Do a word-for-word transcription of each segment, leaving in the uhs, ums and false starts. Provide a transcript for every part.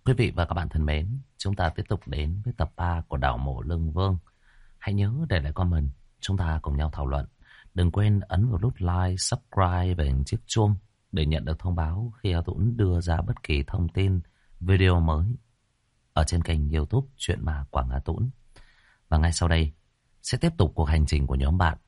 Quý vị và các bạn thân mến, chúng ta tiếp tục đến với tập ba của Đào Mộ Lương Vương. Hãy nhớ để lại comment, chúng ta cùng nhau thảo luận. Đừng quên ấn vào nút like, subscribe và hình chiếc chuông để nhận được thông báo khi A Tuấn đưa ra bất kỳ thông tin, video mới ở trên kênh YouTube Chuyện Ma Quảng A Tuấn. Và ngay sau đây sẽ tiếp tục cuộc hành trình của nhóm bạn.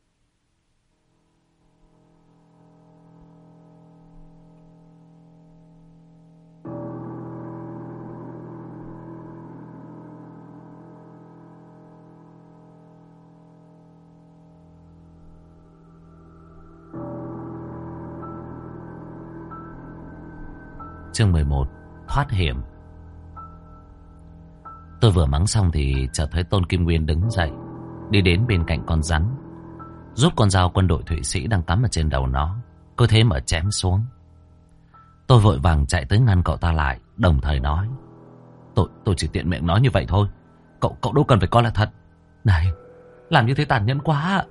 Chương mười một. Thoát hiểm. Tôi vừa mắng xong thì chợt thấy Tôn Kim Nguyên đứng dậy, đi đến bên cạnh con rắn, rút con dao quân đội Thụy Sĩ đang cắm ở trên đầu nó, cứ thế mà chém xuống. Tôi vội vàng chạy tới ngăn cậu ta lại, đồng thời nói: Tôi tôi chỉ tiện miệng nói như vậy thôi, Cậu cậu đâu cần phải coi là thật. Này, làm như thế tàn nhẫn quá.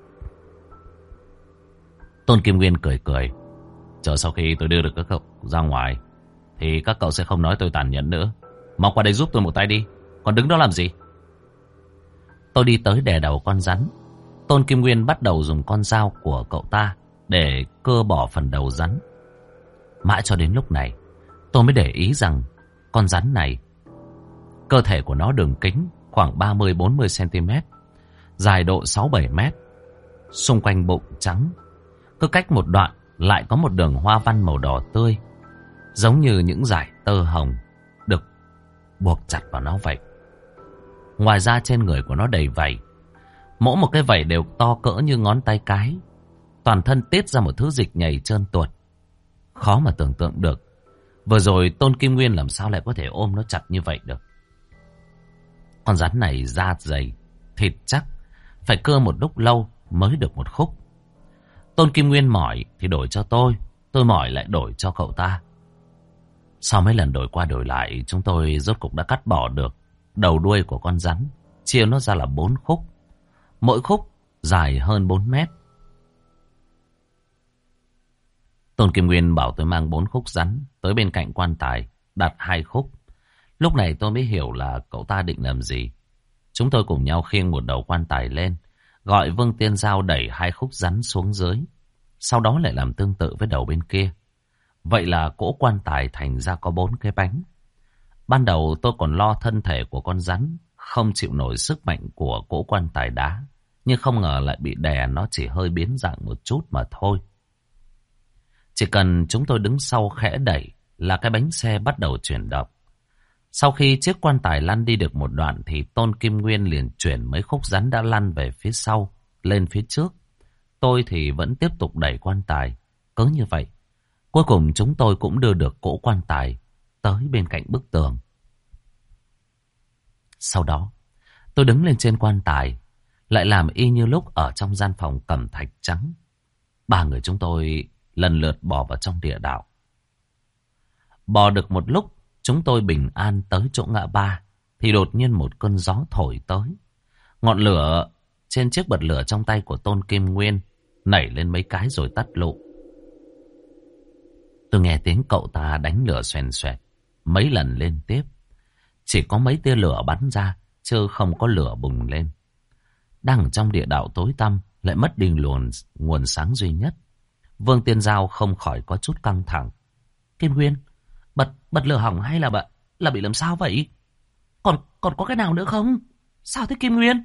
Tôn Kim Nguyên cười cười: Chờ sau khi tôi đưa được các cậu ra ngoài thì các cậu sẽ không nói tôi tàn nhẫn nữa. Mau qua đây giúp tôi một tay đi, còn đứng đó làm gì? Tôi đi tới đè đầu con rắn. Tôn Kim Nguyên bắt đầu dùng con dao của cậu ta để cưa bỏ phần đầu rắn. Mãi cho đến lúc này tôi mới để ý rằng con rắn này, cơ thể của nó đường kính khoảng ba mươi bốn mươi xăng-ti-mét, dài độ sáu bảy mét, xung quanh bụng trắng, cứ cách một đoạn lại có một đường hoa văn màu đỏ tươi, giống như những dải tơ hồng được buộc chặt vào nó vậy. Ngoài ra trên người của nó đầy vảy, mỗi một cái vảy đều to cỡ như ngón tay cái, toàn thân tiết ra một thứ dịch nhầy trơn tuột. Khó mà tưởng tượng được vừa rồi Tôn Kim Nguyên làm sao lại có thể ôm nó chặt như vậy được. Con rắn này da dày, thịt chắc, phải cưa một lúc lâu mới được một khúc. Tôn Kim Nguyên mỏi thì đổi cho tôi, tôi mỏi lại đổi cho cậu ta. Sau mấy lần đổi qua đổi lại, chúng tôi rốt cục đã cắt bỏ được đầu đuôi của con rắn, chia nó ra là bốn khúc, mỗi khúc dài hơn bốn mét. Tôn Kim Nguyên bảo tôi mang bốn khúc rắn tới bên cạnh quan tài, đặt hai khúc. Lúc này tôi mới hiểu là cậu ta định làm gì. Chúng tôi cùng nhau khiêng một đầu quan tài lên, gọi Vương Tiên Giao đẩy hai khúc rắn xuống dưới, sau đó lại làm tương tự với đầu bên kia. Vậy là cỗ quan tài thành ra có bốn cái bánh. Ban đầu tôi còn lo thân thể của con rắn không chịu nổi sức mạnh của cỗ quan tài đá, nhưng không ngờ lại bị đè nó chỉ hơi biến dạng một chút mà thôi. Chỉ cần chúng tôi đứng sau khẽ đẩy là cái bánh xe bắt đầu chuyển động. Sau khi chiếc quan tài lăn đi được một đoạn thì Tôn Kim Nguyên liền chuyển mấy khúc rắn đã lăn về phía sau lên phía trước. Tôi thì vẫn tiếp tục đẩy quan tài. Cứ như vậy, cuối cùng chúng tôi cũng đưa được cỗ quan tài tới bên cạnh bức tường. Sau đó, tôi đứng lên trên quan tài, lại làm y như lúc ở trong gian phòng cẩm thạch trắng. Ba người chúng tôi lần lượt bò vào trong địa đạo. Bò được một lúc, chúng tôi bình an tới chỗ ngã ba, thì đột nhiên một cơn gió thổi tới. Ngọn lửa trên chiếc bật lửa trong tay của Tôn Kim Nguyên nảy lên mấy cái rồi tắt lụ. Tôi nghe tiếng cậu ta đánh lửa xoèn xoẹt mấy lần liên tiếp. Chỉ có mấy tia lửa bắn ra, chứ không có lửa bùng lên. Đang ở trong địa đạo tối tăm, lại mất đi luồng nguồn sáng duy nhất. Vương Tiên Giao không khỏi có chút căng thẳng. Kim Nguyên, bật bật lửa hỏng hay là bật là bị làm sao vậy? Còn còn có cái nào nữa không? Sao thế Kim Nguyên?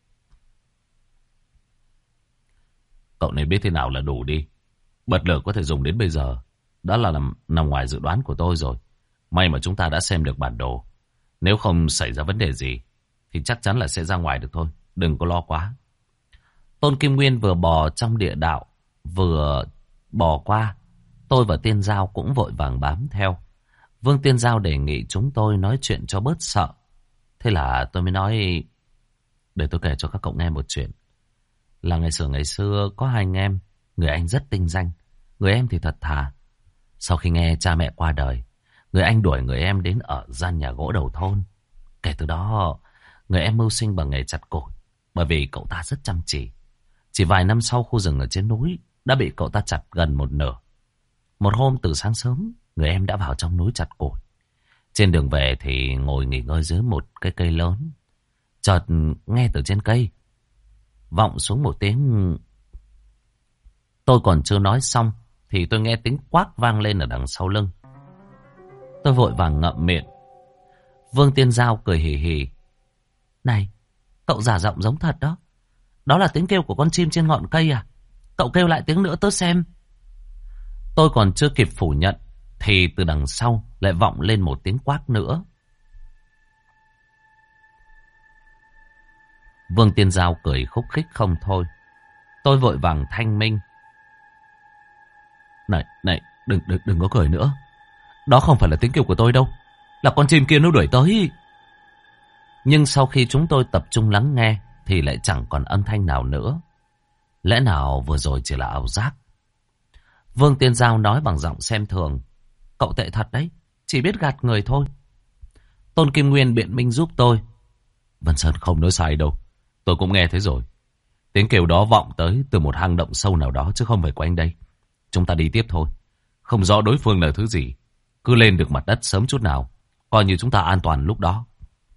Cậu này biết thế nào là đủ đi. Bật lửa có thể dùng đến bây giờ đã là nằm, nằm ngoài dự đoán của tôi rồi. May mà chúng ta đã xem được bản đồ. Nếu không xảy ra vấn đề gì thì chắc chắn là sẽ ra ngoài được thôi. Đừng có lo quá. Tôn Kim Nguyên vừa bò trong địa đạo, vừa bò qua. Tôi và Tiên Giao cũng vội vàng bám theo. Vương Tiên Giao đề nghị chúng tôi nói chuyện cho bớt sợ. Thế là tôi mới nói: Để tôi kể cho các cậu nghe một chuyện. Là ngày xưa ngày xưa có hai anh em. Người anh rất tinh danh, người em thì thật thà. Sau khi nghe cha mẹ qua đời, người anh đuổi người em đến ở gian nhà gỗ đầu thôn. Kể từ đó, người em mưu sinh bằng nghề chặt củi, bởi vì cậu ta rất chăm chỉ. Chỉ vài năm sau, khu rừng ở trên núi đã bị cậu ta chặt gần một nửa. Một hôm từ sáng sớm, người em đã vào trong núi chặt củi. Trên đường về thì ngồi nghỉ ngơi dưới một cái cây lớn. Chợt nghe từ trên cây vọng xuống một tiếng. Tôi còn chưa nói xong thì tôi nghe tiếng quát vang lên ở đằng sau lưng. Tôi vội vàng ngậm miệng. Vương Tiên Giao cười hì hì. Này, cậu giả giọng giống thật đó. Đó là tiếng kêu của con chim trên ngọn cây à? Cậu kêu lại tiếng nữa tớ xem. Tôi còn chưa kịp phủ nhận thì từ đằng sau lại vọng lên một tiếng quát nữa. Vương Tiên Giao cười khúc khích không thôi. Tôi vội vàng thanh minh. Này, này, đừng, đừng, đừng có cười nữa. Đó không phải là tiếng kêu của tôi đâu. Là con chim kia nó đuổi tới. Nhưng sau khi chúng tôi tập trung lắng nghe thì lại chẳng còn âm thanh nào nữa. Lẽ nào vừa rồi chỉ là ảo giác? Vương Tiên Giao nói bằng giọng xem thường. Cậu tệ thật đấy, chỉ biết gạt người thôi. Tôn Kim Nguyên biện minh giúp tôi. Vân Sơn không nói sai đâu. Tôi cũng nghe thấy rồi. Tiếng kêu đó vọng tới từ một hang động sâu nào đó chứ không phải quanh đây. Chúng ta đi tiếp thôi. Không rõ đối phương là thứ gì. Cứ lên được mặt đất sớm chút nào. Coi như chúng ta an toàn lúc đó.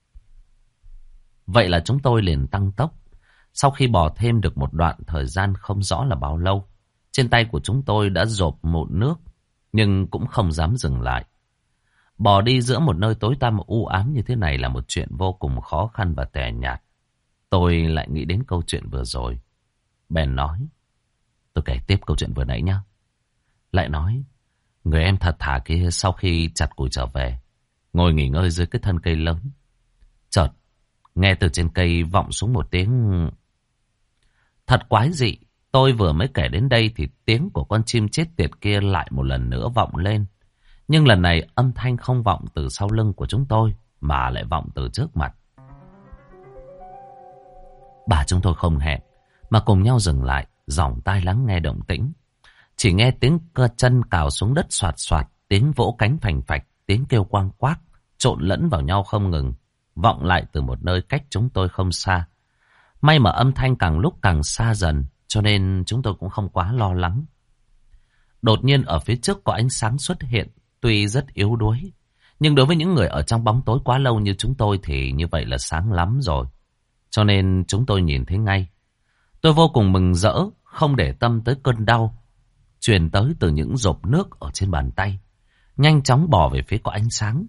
Vậy là chúng tôi liền tăng tốc. Sau khi bò thêm được một đoạn thời gian không rõ là bao lâu, trên tay của chúng tôi đã dộp một nước, nhưng cũng không dám dừng lại. Bò đi giữa một nơi tối tăm u ám như thế này là một chuyện vô cùng khó khăn và tẻ nhạt. Tôi lại nghĩ đến câu chuyện vừa rồi. Bèn nói, tôi kể tiếp câu chuyện vừa nãy nhé. Lại nói, người em thật thà kia sau khi chặt củi trở về, ngồi nghỉ ngơi dưới cái thân cây lớn. Chợt, nghe từ trên cây vọng xuống một tiếng. Thật quái dị, tôi vừa mới kể đến đây thì tiếng của con chim chết tiệt kia lại một lần nữa vọng lên. Nhưng lần này âm thanh không vọng từ sau lưng của chúng tôi, mà lại vọng từ trước mặt. Bà chúng tôi không hẹn, mà cùng nhau dừng lại, dòng tai lắng nghe động tĩnh. Chỉ nghe tiếng cơ chân cào xuống đất soạt soạt, tiếng vỗ cánh phành phạch, tiếng kêu quang quác, trộn lẫn vào nhau không ngừng, vọng lại từ một nơi cách chúng tôi không xa. May mà âm thanh càng lúc càng xa dần, cho nên chúng tôi cũng không quá lo lắng. Đột nhiên ở phía trước có ánh sáng xuất hiện, tuy rất yếu đuối, nhưng đối với những người ở trong bóng tối quá lâu như chúng tôi thì như vậy là sáng lắm rồi. Cho nên chúng tôi nhìn thấy ngay. Tôi vô cùng mừng rỡ, không để tâm tới cơn đau truyền tới từ những dột nước ở trên bàn tay, nhanh chóng bò về phía có ánh sáng.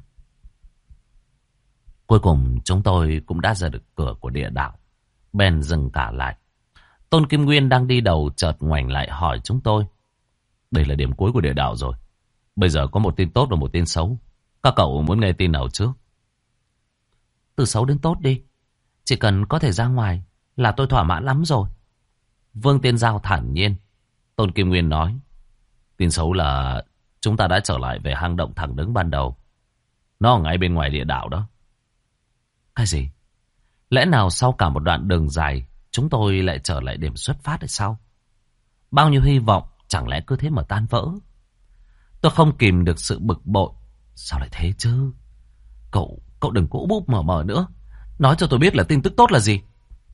Cuối cùng chúng tôi cũng đã ra được cửa của địa đạo. Bèn dừng cả lại. Tôn Kim Nguyên đang đi đầu chợt ngoảnh lại hỏi chúng tôi. Đây là điểm cuối của địa đạo rồi. Bây giờ có một tin tốt và một tin xấu. Các cậu muốn nghe tin nào trước? Từ xấu đến tốt đi. Chỉ cần có thể ra ngoài là tôi thỏa mãn lắm rồi. Vương Tiên Giao thản nhiên. Tôn Kim Nguyên nói. Tin xấu là chúng ta đã trở lại về hang động thẳng đứng ban đầu. Nó ở ngay bên ngoài địa đạo đó. Cái gì? Lẽ nào sau cả một đoạn đường dài chúng tôi lại trở lại điểm xuất phát hay sao? Bao nhiêu hy vọng chẳng lẽ cứ thế mà tan vỡ? Tôi không kìm được sự bực bội. Sao lại thế chứ? Cậu, cậu đừng cũ búp mờ mờ nữa. Nói cho tôi biết là tin tức tốt là gì?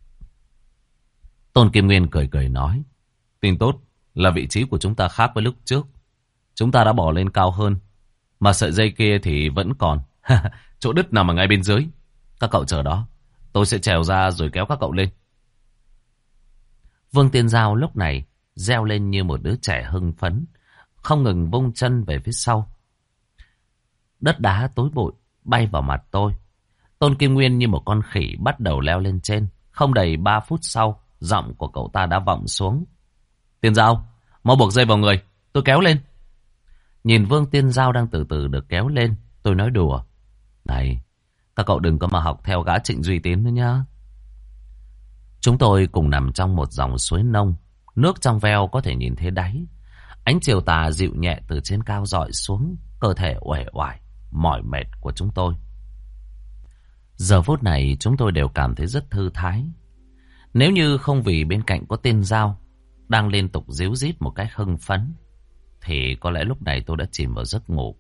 Tôn Kim Nguyên cười cười nói. Tin tốt là vị trí của chúng ta khác với lúc trước. Chúng ta đã bỏ lên cao hơn. Mà sợi dây kia thì vẫn còn. Chỗ đứt nằm ở ngay bên dưới. Các cậu chờ đó. Tôi sẽ trèo ra rồi kéo các cậu lên. Vương Tiên Giao lúc này reo lên như một đứa trẻ hưng phấn, không ngừng vung chân về phía sau. Đất đá tối bụi bay vào mặt tôi. Tôn Kim Nguyên như một con khỉ bắt đầu leo lên trên. Không đầy ba phút sau, giọng của cậu ta đã vọng xuống. Tiên Giao, mau buộc dây vào người, tôi kéo lên. Nhìn Vương Tiên Giao đang từ từ được kéo lên, tôi nói đùa. Này, các cậu đừng có mà học theo gã Trịnh Duy Tín nữa nhá. Chúng tôi cùng nằm trong một dòng suối nông. Nước trong veo có thể nhìn thấy đáy. Ánh chiều tà dịu nhẹ từ trên cao rọi xuống cơ thể uể oải, mỏi mệt của chúng tôi. Giờ phút này chúng tôi đều cảm thấy rất thư thái. Nếu như không vì bên cạnh có tên Giao đang liên tục díu dít một cái hưng phấn, thì có lẽ lúc này tôi đã chìm vào giấc ngủ.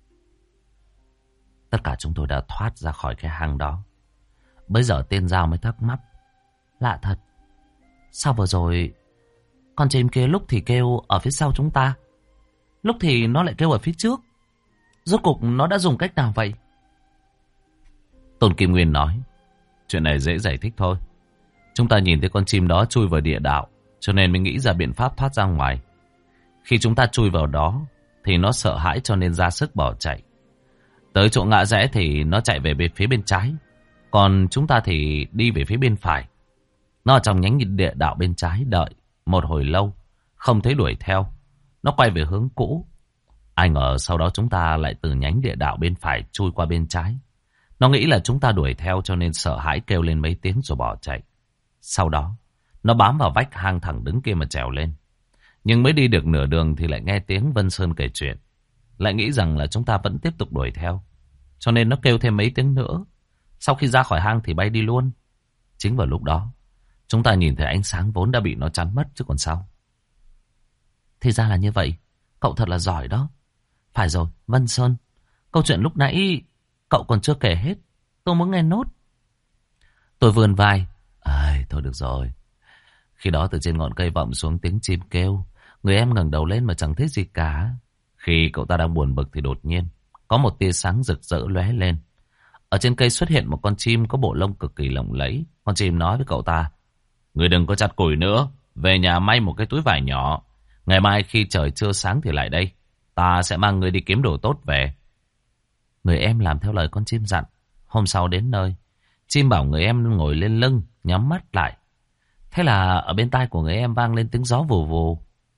Tất cả chúng tôi đã thoát ra khỏi cái hang đó. Bây giờ tên Giao mới thắc mắc. Lạ thật, sao vừa rồi con chim kia lúc thì kêu ở phía sau chúng ta, lúc thì nó lại kêu ở phía trước. Rốt cuộc nó đã dùng cách nào vậy? Tôn Kim Nguyên nói, chuyện này dễ giải thích thôi. Chúng ta nhìn thấy con chim đó chui vào địa đạo, cho nên mới nghĩ ra biện pháp thoát ra ngoài. Khi chúng ta chui vào đó thì nó sợ hãi cho nên ra sức bỏ chạy. Tới chỗ ngã rẽ thì nó chạy về bên phía bên trái, còn chúng ta thì đi về phía bên phải. Nó ở trong nhánh địa đạo bên trái đợi một hồi lâu, không thấy đuổi theo. Nó quay về hướng cũ. Ai ngờ sau đó chúng ta lại từ nhánh địa đạo bên phải chui qua bên trái. Nó nghĩ là chúng ta đuổi theo cho nên sợ hãi kêu lên mấy tiếng rồi bỏ chạy. Sau đó, nó bám vào vách hang thẳng đứng kia mà trèo lên. Nhưng mới đi được nửa đường thì lại nghe tiếng Vân Sơn kể chuyện. Lại nghĩ rằng là chúng ta vẫn tiếp tục đuổi theo. Cho nên nó kêu thêm mấy tiếng nữa. Sau khi ra khỏi hang thì bay đi luôn. Chính vào lúc đó, chúng ta nhìn thấy ánh sáng vốn đã bị nó chắn mất chứ còn sao. Thì ra là như vậy. Cậu thật là giỏi đó. Phải rồi, Vân Sơn. Câu chuyện lúc nãy cậu còn chưa kể hết. Tôi muốn nghe nốt. Tôi vươn vai. Ai, thôi được rồi. Khi đó từ trên ngọn cây vọng xuống tiếng chim kêu. Người em ngẩng đầu lên mà chẳng thấy gì cả. Khi cậu ta đang buồn bực thì đột nhiên có một tia sáng rực rỡ lóe lên. Ở trên cây xuất hiện một con chim có bộ lông cực kỳ lộng lẫy. Con chim nói với cậu ta, người đừng có chặt củi nữa, về nhà may một cái túi vải nhỏ. Ngày mai khi trời chưa sáng thì lại đây. Ta sẽ mang người đi kiếm đồ tốt về. Người em làm theo lời con chim dặn. Hôm sau đến nơi, chim bảo người em ngồi lên lưng, nhắm mắt lại. Thế là ở bên tai của người em vang lên tiếng gió vù vù.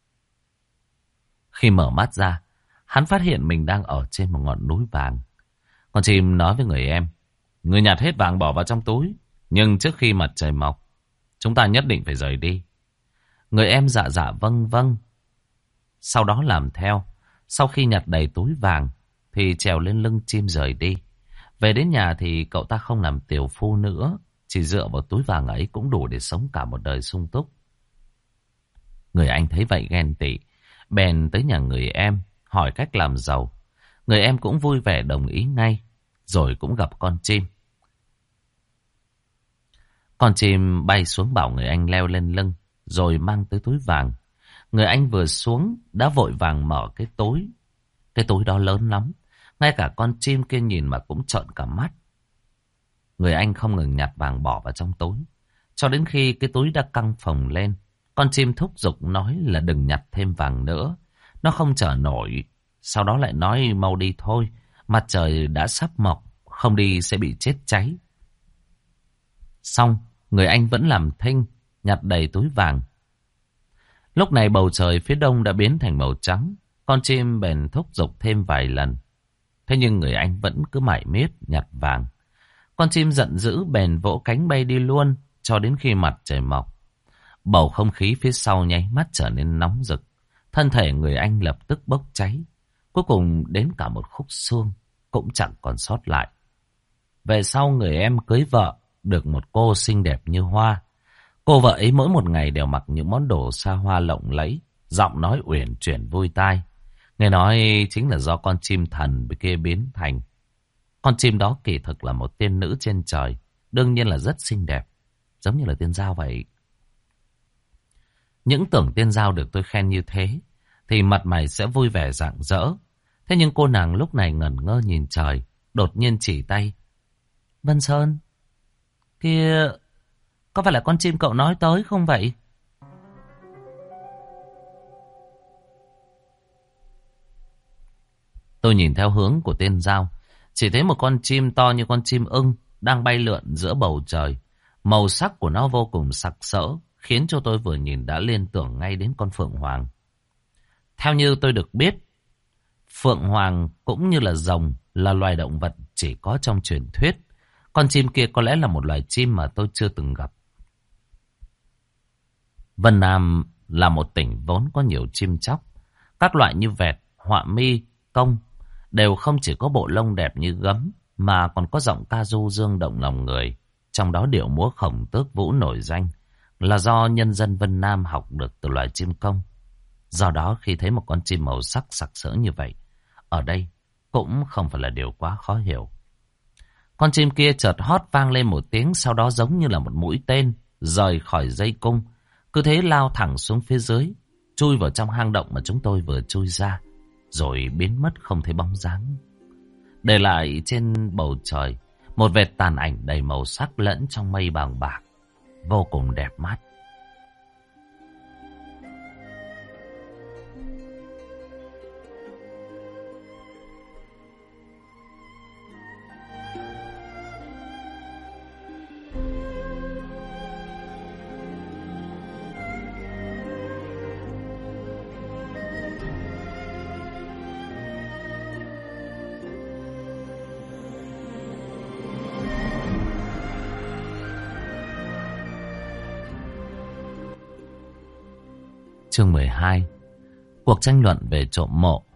Khi mở mắt ra, hắn phát hiện mình đang ở trên một ngọn núi vàng. Con chim nói với người em, người nhặt hết vàng bỏ vào trong túi, nhưng trước khi mặt trời mọc, chúng ta nhất định phải rời đi. Người em dạ dạ vâng vâng. Sau đó làm theo. Sau khi nhặt đầy túi vàng thì trèo lên lưng chim rời đi. Về đến nhà thì cậu ta không làm tiểu phu nữa. Chỉ dựa vào túi vàng ấy cũng đủ để sống cả một đời sung túc. Người anh thấy vậy ghen tị, bèn tới nhà người em hỏi cách làm giàu. Người em cũng vui vẻ đồng ý ngay. Rồi cũng gặp con chim. Con chim bay xuống bảo người anh leo lên lưng, rồi mang tới túi vàng. Người anh vừa xuống đã vội vàng mở cái túi. Cái túi đó lớn lắm, ngay cả con chim kia nhìn mà cũng trợn cả mắt. Người anh không ngừng nhặt vàng bỏ vào trong túi, cho đến khi cái túi đã căng phồng lên. Con chim thúc giục nói là đừng nhặt thêm vàng nữa, nó không chở nổi. Sau đó lại nói mau đi thôi, mặt trời đã sắp mọc, không đi sẽ bị chết cháy. Xong, người anh vẫn làm thinh, nhặt đầy túi vàng. Lúc này bầu trời phía đông đã biến thành màu trắng. Con chim bèn thúc giục thêm vài lần. Thế nhưng người anh vẫn cứ mải miết nhặt vàng. Con chim giận dữ bèn vỗ cánh bay đi luôn, cho đến khi mặt trời mọc. Bầu không khí phía sau nháy mắt trở nên nóng rực. Thân thể người anh lập tức bốc cháy. Cuối cùng đến cả một khúc xương cũng chẳng còn sót lại. Về sau người em cưới vợ, được một cô xinh đẹp như hoa. Cô vợ ấy mỗi một ngày đều mặc những món đồ xa hoa lộng lẫy, giọng nói uyển chuyển vui tai. Nghe nói chính là do con chim thần kia biến thành. Con chim đó kỳ thực là một tiên nữ trên trời, đương nhiên là rất xinh đẹp, giống như là tiên dao vậy. Những tưởng tiên dao được tôi khen như thế thì mặt mày sẽ vui vẻ rạng rỡ. Thế nhưng cô nàng lúc này ngẩn ngơ nhìn trời, đột nhiên chỉ tay. Vân Sơn, kia có phải là con chim cậu nói tới không vậy? Tôi nhìn theo hướng của tên dao, chỉ thấy một con chim to như con chim ưng đang bay lượn giữa bầu trời. Màu sắc của nó vô cùng sặc sỡ, khiến cho tôi vừa nhìn đã liên tưởng ngay đến con phượng hoàng. Theo như tôi được biết, phượng hoàng cũng như là rồng là loài động vật chỉ có trong truyền thuyết. Con chim kia có lẽ là một loài chim mà tôi chưa từng gặp. Vân Nam là một tỉnh vốn có nhiều chim chóc. Các loại như vẹt, họa mi, công đều không chỉ có bộ lông đẹp như gấm, mà còn có giọng ca du dương động lòng người. Trong đó điệu múa Khổng Tước Vũ nổi danh là do nhân dân Vân Nam học được từ loài chim công. Do đó khi thấy một con chim màu sắc sặc sỡ như vậy, ở đây cũng không phải là điều quá khó hiểu. Con chim kia chợt hót vang lên một tiếng, sau đó giống như là một mũi tên rời khỏi dây cung, cứ thế lao thẳng xuống phía dưới, chui vào trong hang động mà chúng tôi vừa chui ra, rồi biến mất không thấy bóng dáng. để lại trên bầu trời một vệt tàn ảnh đầy màu sắc lẫn trong mây bàng bạc, vô cùng đẹp mắt. Chương mười hai. Cuộc tranh luận về trộm mộ.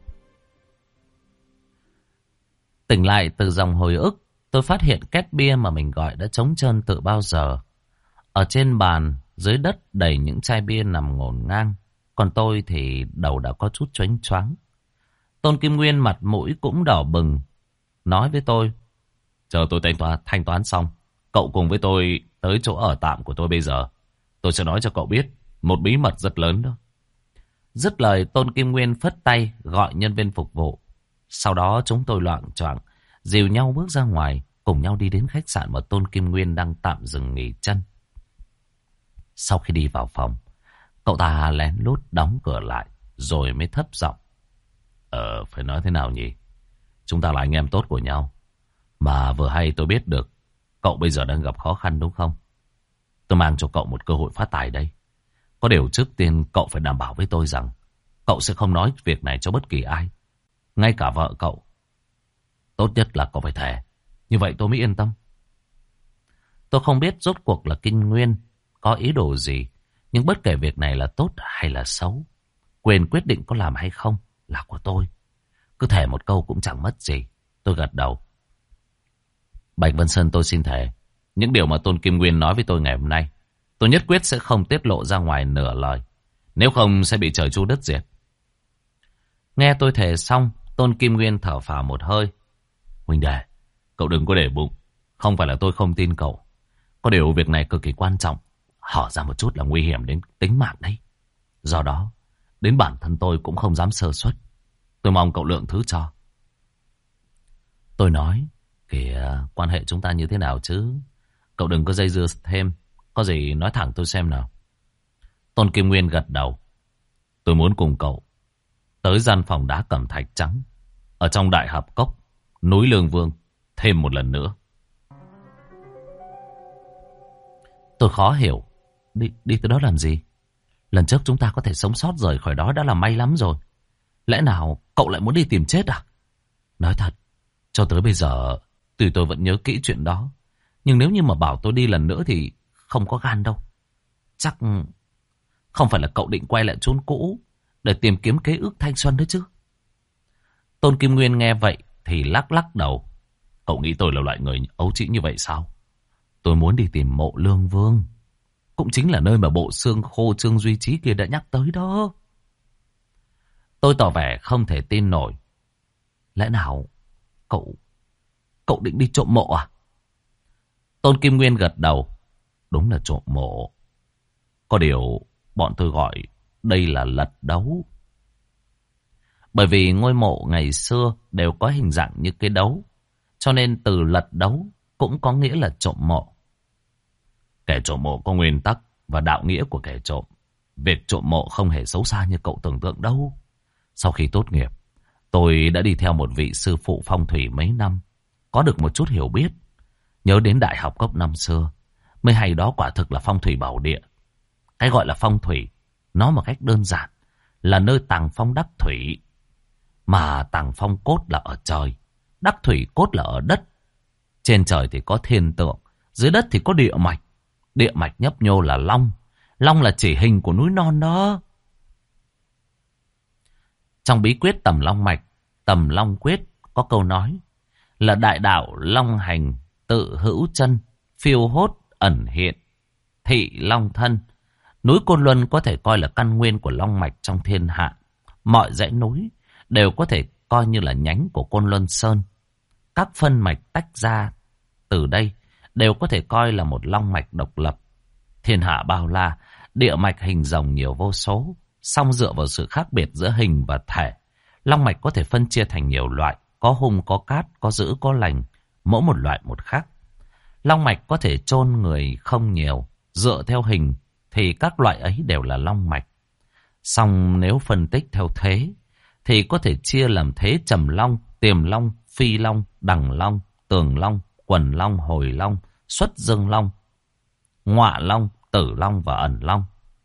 Tỉnh lại từ dòng hồi ức, tôi phát hiện két bia mà mình gọi đã trống trơn từ bao giờ. Ở trên bàn, dưới đất đầy những chai bia nằm ngổn ngang. Còn tôi thì đầu đã có chút choáng choáng. Tôn Kim Nguyên mặt mũi cũng đỏ bừng, nói với tôi: chờ tôi thanh toán, thanh toán xong, cậu cùng với tôi tới chỗ ở tạm của tôi bây giờ. Tôi sẽ nói cho cậu biết một bí mật rất lớn đó. Dứt lời, Tôn Kim Nguyên phất tay gọi nhân viên phục vụ. Sau đó chúng tôi loạng choạng dìu nhau bước ra ngoài, cùng nhau đi đến khách sạn mà Tôn Kim Nguyên đang tạm dừng nghỉ chân. Sau khi đi vào phòng, cậu ta lén lút đóng cửa lại, rồi mới thấp giọng: Ờ, phải nói thế nào nhỉ? Chúng ta là anh em tốt của nhau. Mà vừa hay tôi biết được cậu bây giờ đang gặp khó khăn đúng không? Tôi mang cho cậu một cơ hội phát tài đây. Có điều trước tiên cậu phải đảm bảo với tôi rằng cậu sẽ không nói việc này cho bất kỳ ai, ngay cả vợ cậu. Tốt nhất là cậu phải thề, như vậy tôi mới yên tâm. Tôi không biết rốt cuộc là Kinh Nguyên có ý đồ gì, nhưng bất kể việc này là tốt hay là xấu, quyền quyết định có làm hay không là của tôi. Cứ thề một câu cũng chẳng mất gì. Tôi gật đầu. Bạch Vân Sơn, tôi xin thề, những điều mà Tôn Kim Nguyên nói với tôi ngày hôm nay, tôi nhất quyết sẽ không tiết lộ ra ngoài nửa lời. Nếu không sẽ bị trời chu đất diệt. Nghe tôi thề xong, Tôn Kim Nguyên thở phào một hơi. Huynh đệ, cậu đừng có để bụng. Không phải là tôi không tin cậu. Có điều việc này cực kỳ quan trọng. Hở ra một chút là nguy hiểm đến tính mạng đấy. Do đó, đến bản thân tôi cũng không dám sơ suất. Tôi mong cậu lượng thứ cho. Tôi nói, kìa, quan hệ chúng ta như thế nào chứ? Cậu đừng có dây dưa thêm. Có gì nói thẳng tôi xem nào. Tôn Kim Nguyên gật đầu. Tôi muốn cùng cậu tới gian phòng đá cẩm thạch trắng ở trong Đại Hợp Cốc, núi Lương Vương thêm một lần nữa. Tôi khó hiểu. Đi, đi tới đó làm gì? Lần trước chúng ta có thể sống sót rời khỏi đó đã là may lắm rồi. Lẽ nào cậu lại muốn đi tìm chết à? Nói thật, cho tới bây giờ tuy tôi vẫn nhớ kỹ chuyện đó, nhưng nếu như mà bảo tôi đi lần nữa thì không có gan đâu. Chắc không phải là cậu định quay lại chốn cũ để tìm kiếm ký ức thanh xuân đấy chứ? Tôn Kim Nguyên nghe vậy thì lắc lắc đầu. Cậu nghĩ tôi là loại người ấu trĩ như vậy sao? Tôi muốn đi tìm mộ Lương Vương, cũng chính là nơi mà bộ xương khô Trương Duy Trí kia đã nhắc tới đó. Tôi tỏ vẻ không thể tin nổi. Lẽ nào cậu Cậu định đi trộm mộ à? Tôn Kim Nguyên gật đầu. Đúng là trộm mộ. Có điều bọn tôi gọi đây là lật đấu. Bởi vì ngôi mộ ngày xưa đều có hình dạng như cái đấu, cho nên từ lật đấu cũng có nghĩa là trộm mộ. Kẻ trộm mộ có nguyên tắc và đạo nghĩa của kẻ trộm. Việc trộm mộ không hề xấu xa như cậu tưởng tượng đâu. Sau khi tốt nghiệp, tôi đã đi theo một vị sư phụ phong thủy mấy năm, có được một chút hiểu biết. Nhớ đến Đại Học Cốc năm xưa, mới hay đó quả thực là phong thủy bảo địa. Cái gọi là phong thủy, nó một cách đơn giản là nơi tàng phong đắc thủy. Mà tàng phong cốt là ở trời, đắc thủy cốt là ở đất. Trên trời thì có thiên tượng, dưới đất thì có địa mạch. Địa mạch nhấp nhô là long, long là chỉ hình của núi non đó. Trong bí quyết tầm long mạch, tầm long quyết có câu nói là đại đạo long hành tự hữu chân, phiêu hốt ẩn hiện, thị long thân. Núi Côn Luân có thể coi là căn nguyên của long mạch trong thiên hạ. Mọi dãy núi đều có thể coi như là nhánh của Côn Luân Sơn. Các phân mạch tách ra từ đây đều có thể coi là một long mạch độc lập. Thiên hạ bao la, địa mạch hình rồng nhiều vô số. Song dựa vào sự khác biệt giữa hình và thể, long mạch có thể phân chia thành nhiều loại. có hung có cát, có dữ có lành, mỗi một loại một khác. Long mạch có thể chôn người không nhiều, dựa theo hình thì các loại ấy đều là long mạch. Song nếu phân tích theo thế thì có thể chia làm thế trầm long, tiềm long, phi long, đằng long, tường long, quần long, hồi long, xuất dương long, ngọa long, tử long và ẩn long.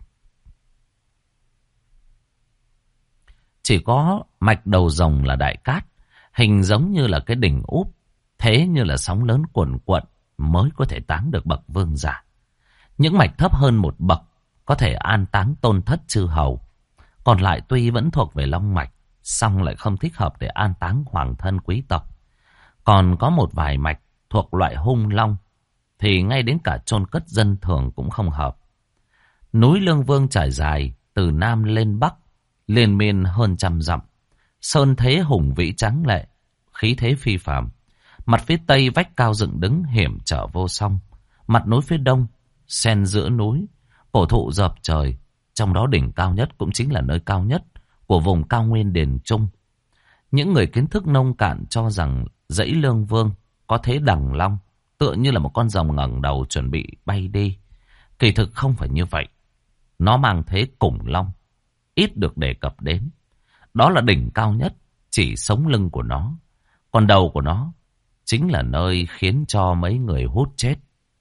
Chỉ có mạch đầu rồng là đại cát, hình giống như là cái đỉnh úp, thế như là sóng lớn cuồn cuộn mới có thể táng được bậc vương giả. Những mạch thấp hơn một bậc có thể an táng tôn thất chư hầu. Còn lại tuy vẫn thuộc về long mạch, song lại không thích hợp để an táng hoàng thân quý tộc. Còn có một vài mạch thuộc loại hung long, thì ngay đến cả chôn cất dân thường cũng không hợp. Núi Lương Vương trải dài từ Nam lên Bắc, liên miên hơn trăm dặm. Sơn thế hùng vĩ tráng lệ, khí thế phi phàm. Mặt phía Tây vách cao dựng đứng hiểm trở vô song. Mặt núi phía Đông, xen giữa núi, cổ thụ dợp trời. Trong đó đỉnh cao nhất cũng chính là nơi cao nhất của vùng cao nguyên Điền Trung. Những người kiến thức nông cạn cho rằng dãy Lương Vương có thế đằng long, tựa như là một con rồng ngẩng đầu chuẩn bị bay đi. Kỳ thực không phải như vậy. Nó mang thế củng long, ít được đề cập đến. Đó là đỉnh cao nhất, chỉ sống lưng của nó. Còn đầu của nó chính là nơi khiến cho mấy người hút chết.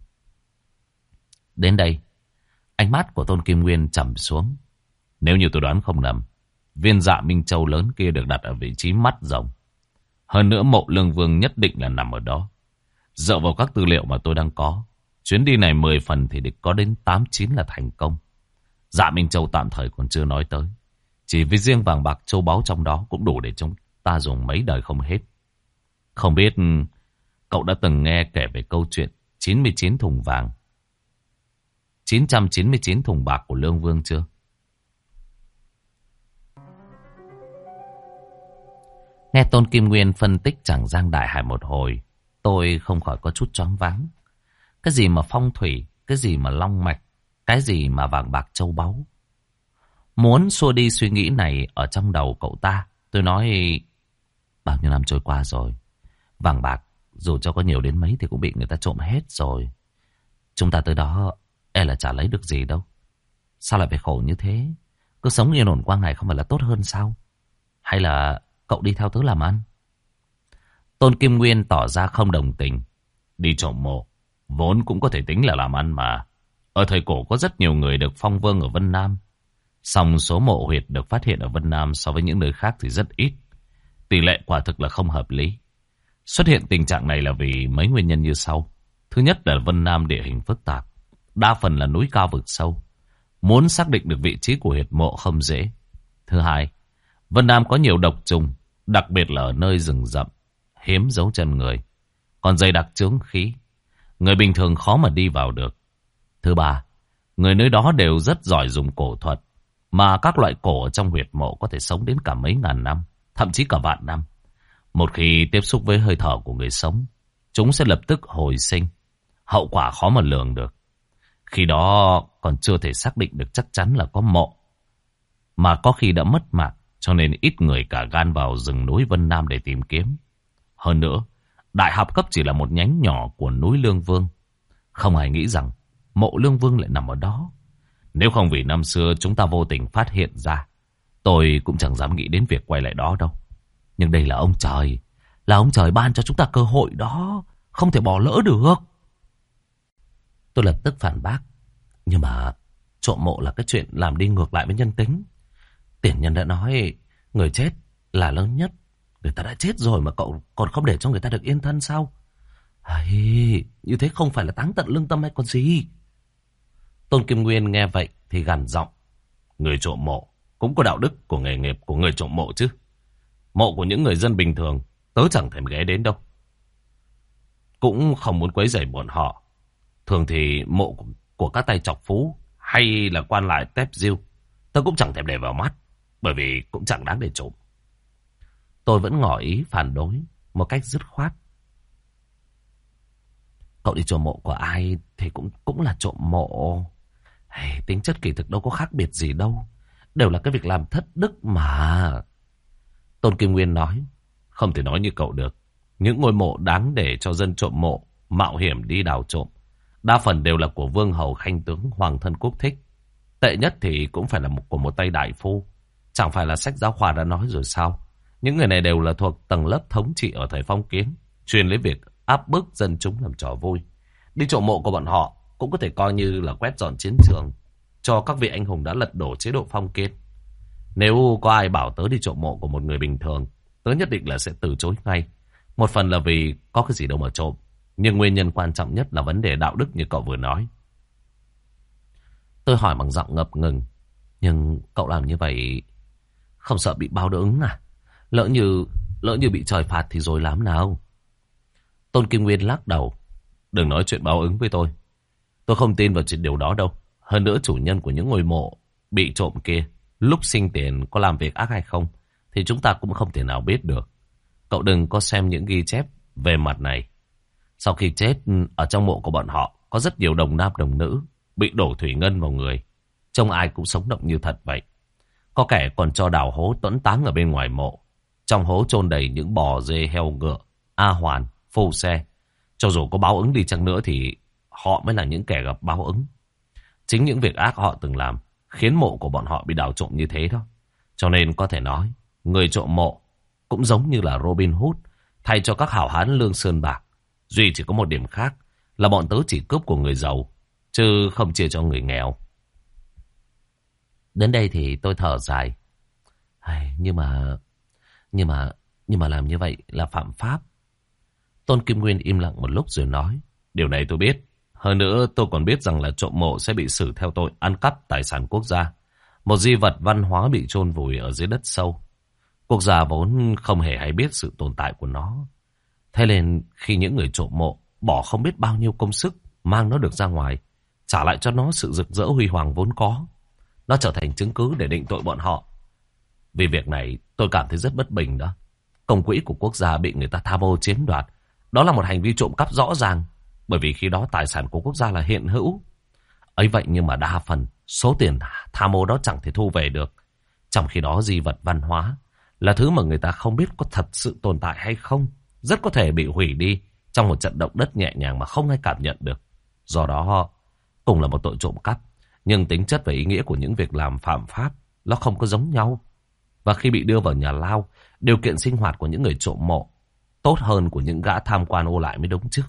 Đến đây, ánh mắt của Tôn Kim Nguyên trầm xuống. Nếu như tôi đoán không nhầm, viên Dạ Minh Châu lớn kia được đặt ở vị trí mắt rồng. Hơn nữa mộ Lương Vương nhất định là nằm ở đó. Dựa vào các tư liệu mà tôi đang có, chuyến đi này mười phần thì địch có đến tám chín là thành công. Dạ Minh Châu tạm thời còn chưa nói tới. Chỉ với riêng vàng bạc châu báu trong đó cũng đủ để chúng ta dùng mấy đời không hết. Không biết cậu đã từng nghe kể về câu chuyện chín mươi chín thùng vàng, chín trăm chín mươi chín thùng bạc của Lương Vương chưa? Nghe Tôn Kim Nguyên phân tích Tràng Giang Đại Hải một hồi, tôi không khỏi có chút choáng váng. Cái gì mà phong thủy, cái gì mà long mạch, cái gì mà vàng bạc châu báu. Muốn xua đi suy nghĩ này ở trong đầu cậu ta, tôi nói bao nhiêu năm trôi qua rồi, vàng bạc dù cho có nhiều đến mấy thì cũng bị người ta trộm hết rồi. Chúng ta tới đó e là chả lấy được gì đâu. Sao lại phải khổ như thế? Cứ sống yên ổn quang này không phải là tốt hơn sao? Hay là cậu đi theo tớ làm ăn? Tôn Kim Nguyên tỏ ra không đồng tình. Đi trộm mộ vốn cũng có thể tính là làm ăn mà. Ở thời cổ có rất nhiều người được phong vương ở Vân Nam. Song số mộ huyệt được phát hiện ở Vân Nam so với những nơi khác thì rất ít. Tỷ lệ quả thực là không hợp lý. Xuất hiện tình trạng này là vì mấy nguyên nhân như sau. Thứ nhất là Vân Nam địa hình phức tạp, đa phần là núi cao vực sâu. Muốn xác định được vị trí của huyệt mộ không dễ. Thứ hai, Vân Nam có nhiều độc trùng, đặc biệt là ở nơi rừng rậm, hiếm dấu chân người, còn dày đặc chướng khí, người bình thường khó mà đi vào được. Thứ ba, người nơi đó đều rất giỏi dùng cổ thuật, mà các loại cổ ở trong huyệt mộ có thể sống đến cả mấy ngàn năm, thậm chí cả vạn năm. Một khi tiếp xúc với hơi thở của người sống, chúng sẽ lập tức hồi sinh, hậu quả khó mà lường được. Khi đó còn chưa thể xác định được chắc chắn là có mộ, mà có khi đã mất mạng, cho nên ít người cả gan vào rừng núi Vân Nam để tìm kiếm. Hơn nữa, Đại Hạp Cấp chỉ là một nhánh nhỏ của núi Lương Vương. Không ai nghĩ rằng mộ Lương Vương lại nằm ở đó. Nếu không vì năm xưa chúng ta vô tình phát hiện ra, tôi cũng chẳng dám nghĩ đến việc quay lại đó đâu. Nhưng đây là ông trời, là ông trời ban cho chúng ta cơ hội đó, không thể bỏ lỡ được. Tôi lập tức phản bác. Nhưng mà trộm mộ là cái chuyện làm đi ngược lại với nhân tính. Tiền nhân đã nói người chết là lớn nhất. Người ta đã chết rồi mà cậu còn không để cho người ta được yên thân sao? Hay, như thế không phải là táng tận lương tâm hay còn gì? Tôn Kim Nguyên nghe vậy thì gằn giọng. Người trộm mộ cũng có đạo đức của nghề nghiệp của người trộm mộ chứ. Mộ của những người dân bình thường tớ chẳng thèm ghé đến đâu, cũng không muốn quấy rầy bọn họ. Thường thì mộ của, của các tay chọc phú hay là quan lại tép diêu tớ cũng chẳng thèm để vào mắt, bởi vì cũng chẳng đáng để trộm. Tôi vẫn ngỏ ý phản đối một cách dứt khoát. Cậu đi trộm mộ của ai thì cũng cũng là trộm mộ. Hey, tính chất kỳ thực đâu có khác biệt gì đâu, đều là cái việc làm thất đức mà. Tôn Kim Nguyên nói. Không thể nói như cậu được. Những ngôi mộ đáng để cho dân trộm mộ mạo hiểm đi đào trộm, đa phần đều là của vương hầu khanh tướng hoàng thân quốc thích. Tệ nhất thì cũng phải là một của một tay đại phu. Chẳng phải là sách giáo khoa đã nói rồi sao? Những người này đều là thuộc tầng lớp thống trị ở thời phong kiến, chuyên lấy việc áp bức dân chúng làm trò vui. Đi trộm mộ của bọn họ cũng có thể coi như là quét dọn chiến trường cho các vị anh hùng đã lật đổ chế độ phong kiến. Nếu có ai bảo tớ đi trộm mộ của một người bình thường, tớ nhất định là sẽ từ chối ngay. Một phần là vì có cái gì đâu mà trộm, nhưng nguyên nhân quan trọng nhất là vấn đề đạo đức như cậu vừa nói. Tôi hỏi bằng giọng ngập ngừng. Nhưng cậu làm như vậy không sợ bị báo ứng à? Lỡ như lỡ như bị trời phạt thì rồi làm nào? Tôn Kim Nguyên lắc đầu. Đừng nói chuyện báo ứng với tôi. Tôi không tin vào chuyện điều đó đâu. Hơn nữa chủ nhân của những ngôi mộ bị trộm kia lúc sinh tiền có làm việc ác hay không thì chúng ta cũng không thể nào biết được. Cậu đừng có xem những ghi chép về mặt này. Sau khi chết, ở trong mộ của bọn họ có rất nhiều đồng nam đồng nữ bị đổ thủy ngân vào người. Trông ai cũng sống động như thật vậy. Có kẻ còn cho đào hố tuẫn táng ở bên ngoài mộ. Trong hố chôn đầy những bò, dê, heo, ngựa, a hoàn, phô xe. Cho dù có báo ứng đi chăng nữa thì họ mới là những kẻ gặp báo ứng. Chính những việc ác họ từng làm khiến mộ của bọn họ bị đào trộm như thế đó. Cho nên có thể nói, người trộm mộ cũng giống như là Robin Hood thay cho các hảo hán lương sơn bạc. Duy chỉ có một điểm khác là bọn tớ chỉ cướp của người giàu, chứ không chia cho người nghèo. Đến đây thì tôi thở dài. Ai, nhưng mà, nhưng mà, nhưng mà làm như vậy là phạm pháp. Tôn Kim Nguyên im lặng một lúc rồi nói. Điều này tôi biết. Hơn nữa tôi còn biết rằng là trộm mộ sẽ bị xử theo tội ăn cắp tài sản quốc gia. Một di vật văn hóa bị chôn vùi ở dưới đất sâu. Quốc gia vốn không hề hay biết sự tồn tại của nó. Thế nên khi những người trộm mộ bỏ không biết bao nhiêu công sức mang nó được ra ngoài, trả lại cho nó sự rực rỡ huy hoàng vốn có, nó trở thành chứng cứ để định tội bọn họ. Vì việc này tôi cảm thấy rất bất bình đó. Công quỹ của quốc gia bị người ta tham ô chiếm đoạt, đó là một hành vi trộm cắp rõ ràng. Bởi vì khi đó tài sản của quốc gia là hiện hữu. Ấy vậy nhưng mà đa phần số tiền tham ô đó chẳng thể thu về được. Trong khi đó di vật văn hóa là thứ mà người ta không biết có thật sự tồn tại hay không, rất có thể bị hủy đi trong một trận động đất nhẹ nhàng mà không ai cảm nhận được. Do đó cùng là một tội trộm cắp, nhưng tính chất và ý nghĩa của những việc làm phạm pháp nó không có giống nhau. Và khi bị đưa vào nhà lao, điều kiện sinh hoạt của những người trộm mộ tốt hơn của những gã tham quan ô lại mới đúng chứ.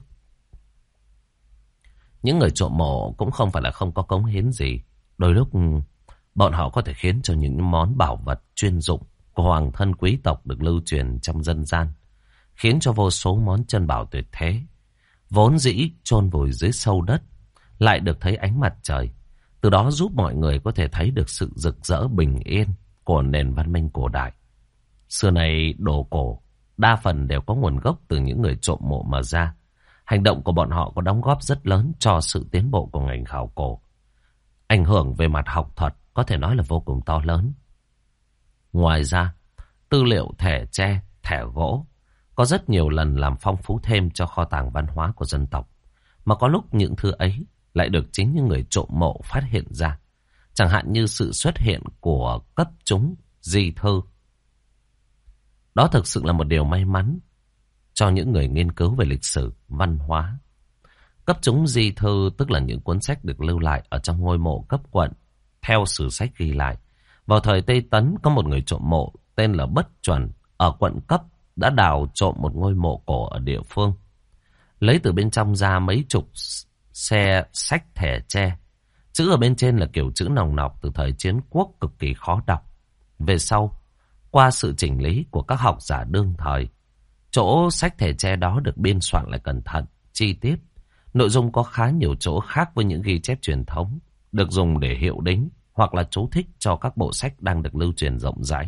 Những người trộm mộ cũng không phải là không có cống hiến gì. Đôi lúc bọn họ có thể khiến cho những món bảo vật chuyên dụng của hoàng thân quý tộc được lưu truyền trong dân gian, khiến cho vô số món chân bảo tuyệt thế vốn dĩ chôn vùi dưới sâu đất lại được thấy ánh mặt trời. Từ đó giúp mọi người có thể thấy được sự rực rỡ bình yên của nền văn minh cổ đại. Xưa này đồ cổ đa phần đều có nguồn gốc từ những người trộm mộ mà ra. Hành động của bọn họ có đóng góp rất lớn cho sự tiến bộ của ngành khảo cổ. Ảnh hưởng về mặt học thuật có thể nói là vô cùng to lớn. Ngoài ra, tư liệu thẻ tre, thẻ gỗ có rất nhiều lần làm phong phú thêm cho kho tàng văn hóa của dân tộc. Mà có lúc những thứ ấy lại được chính những người trộm mộ phát hiện ra. Chẳng hạn như sự xuất hiện của cấp chúng di thư. Đó thực sự là một điều may mắn cho những người nghiên cứu về lịch sử, văn hóa. Cấp chúng di thư tức là những cuốn sách được lưu lại ở trong ngôi mộ cấp quận. Theo sử sách ghi lại, vào thời Tây Tấn có một người trộm mộ tên là Bất Chuẩn ở quận Cấp đã đào trộm một ngôi mộ cổ ở địa phương. Lấy từ bên trong ra mấy chục xe sách thẻ tre. Chữ ở bên trên là kiểu chữ nòng nọc từ thời chiến quốc cực kỳ khó đọc. Về sau, qua sự chỉnh lý của các học giả đương thời, chỗ sách thẻ tre đó được biên soạn lại cẩn thận, chi tiết. Nội dung có khá nhiều chỗ khác với những ghi chép truyền thống, được dùng để hiệu đính hoặc là chú thích cho các bộ sách đang được lưu truyền rộng rãi.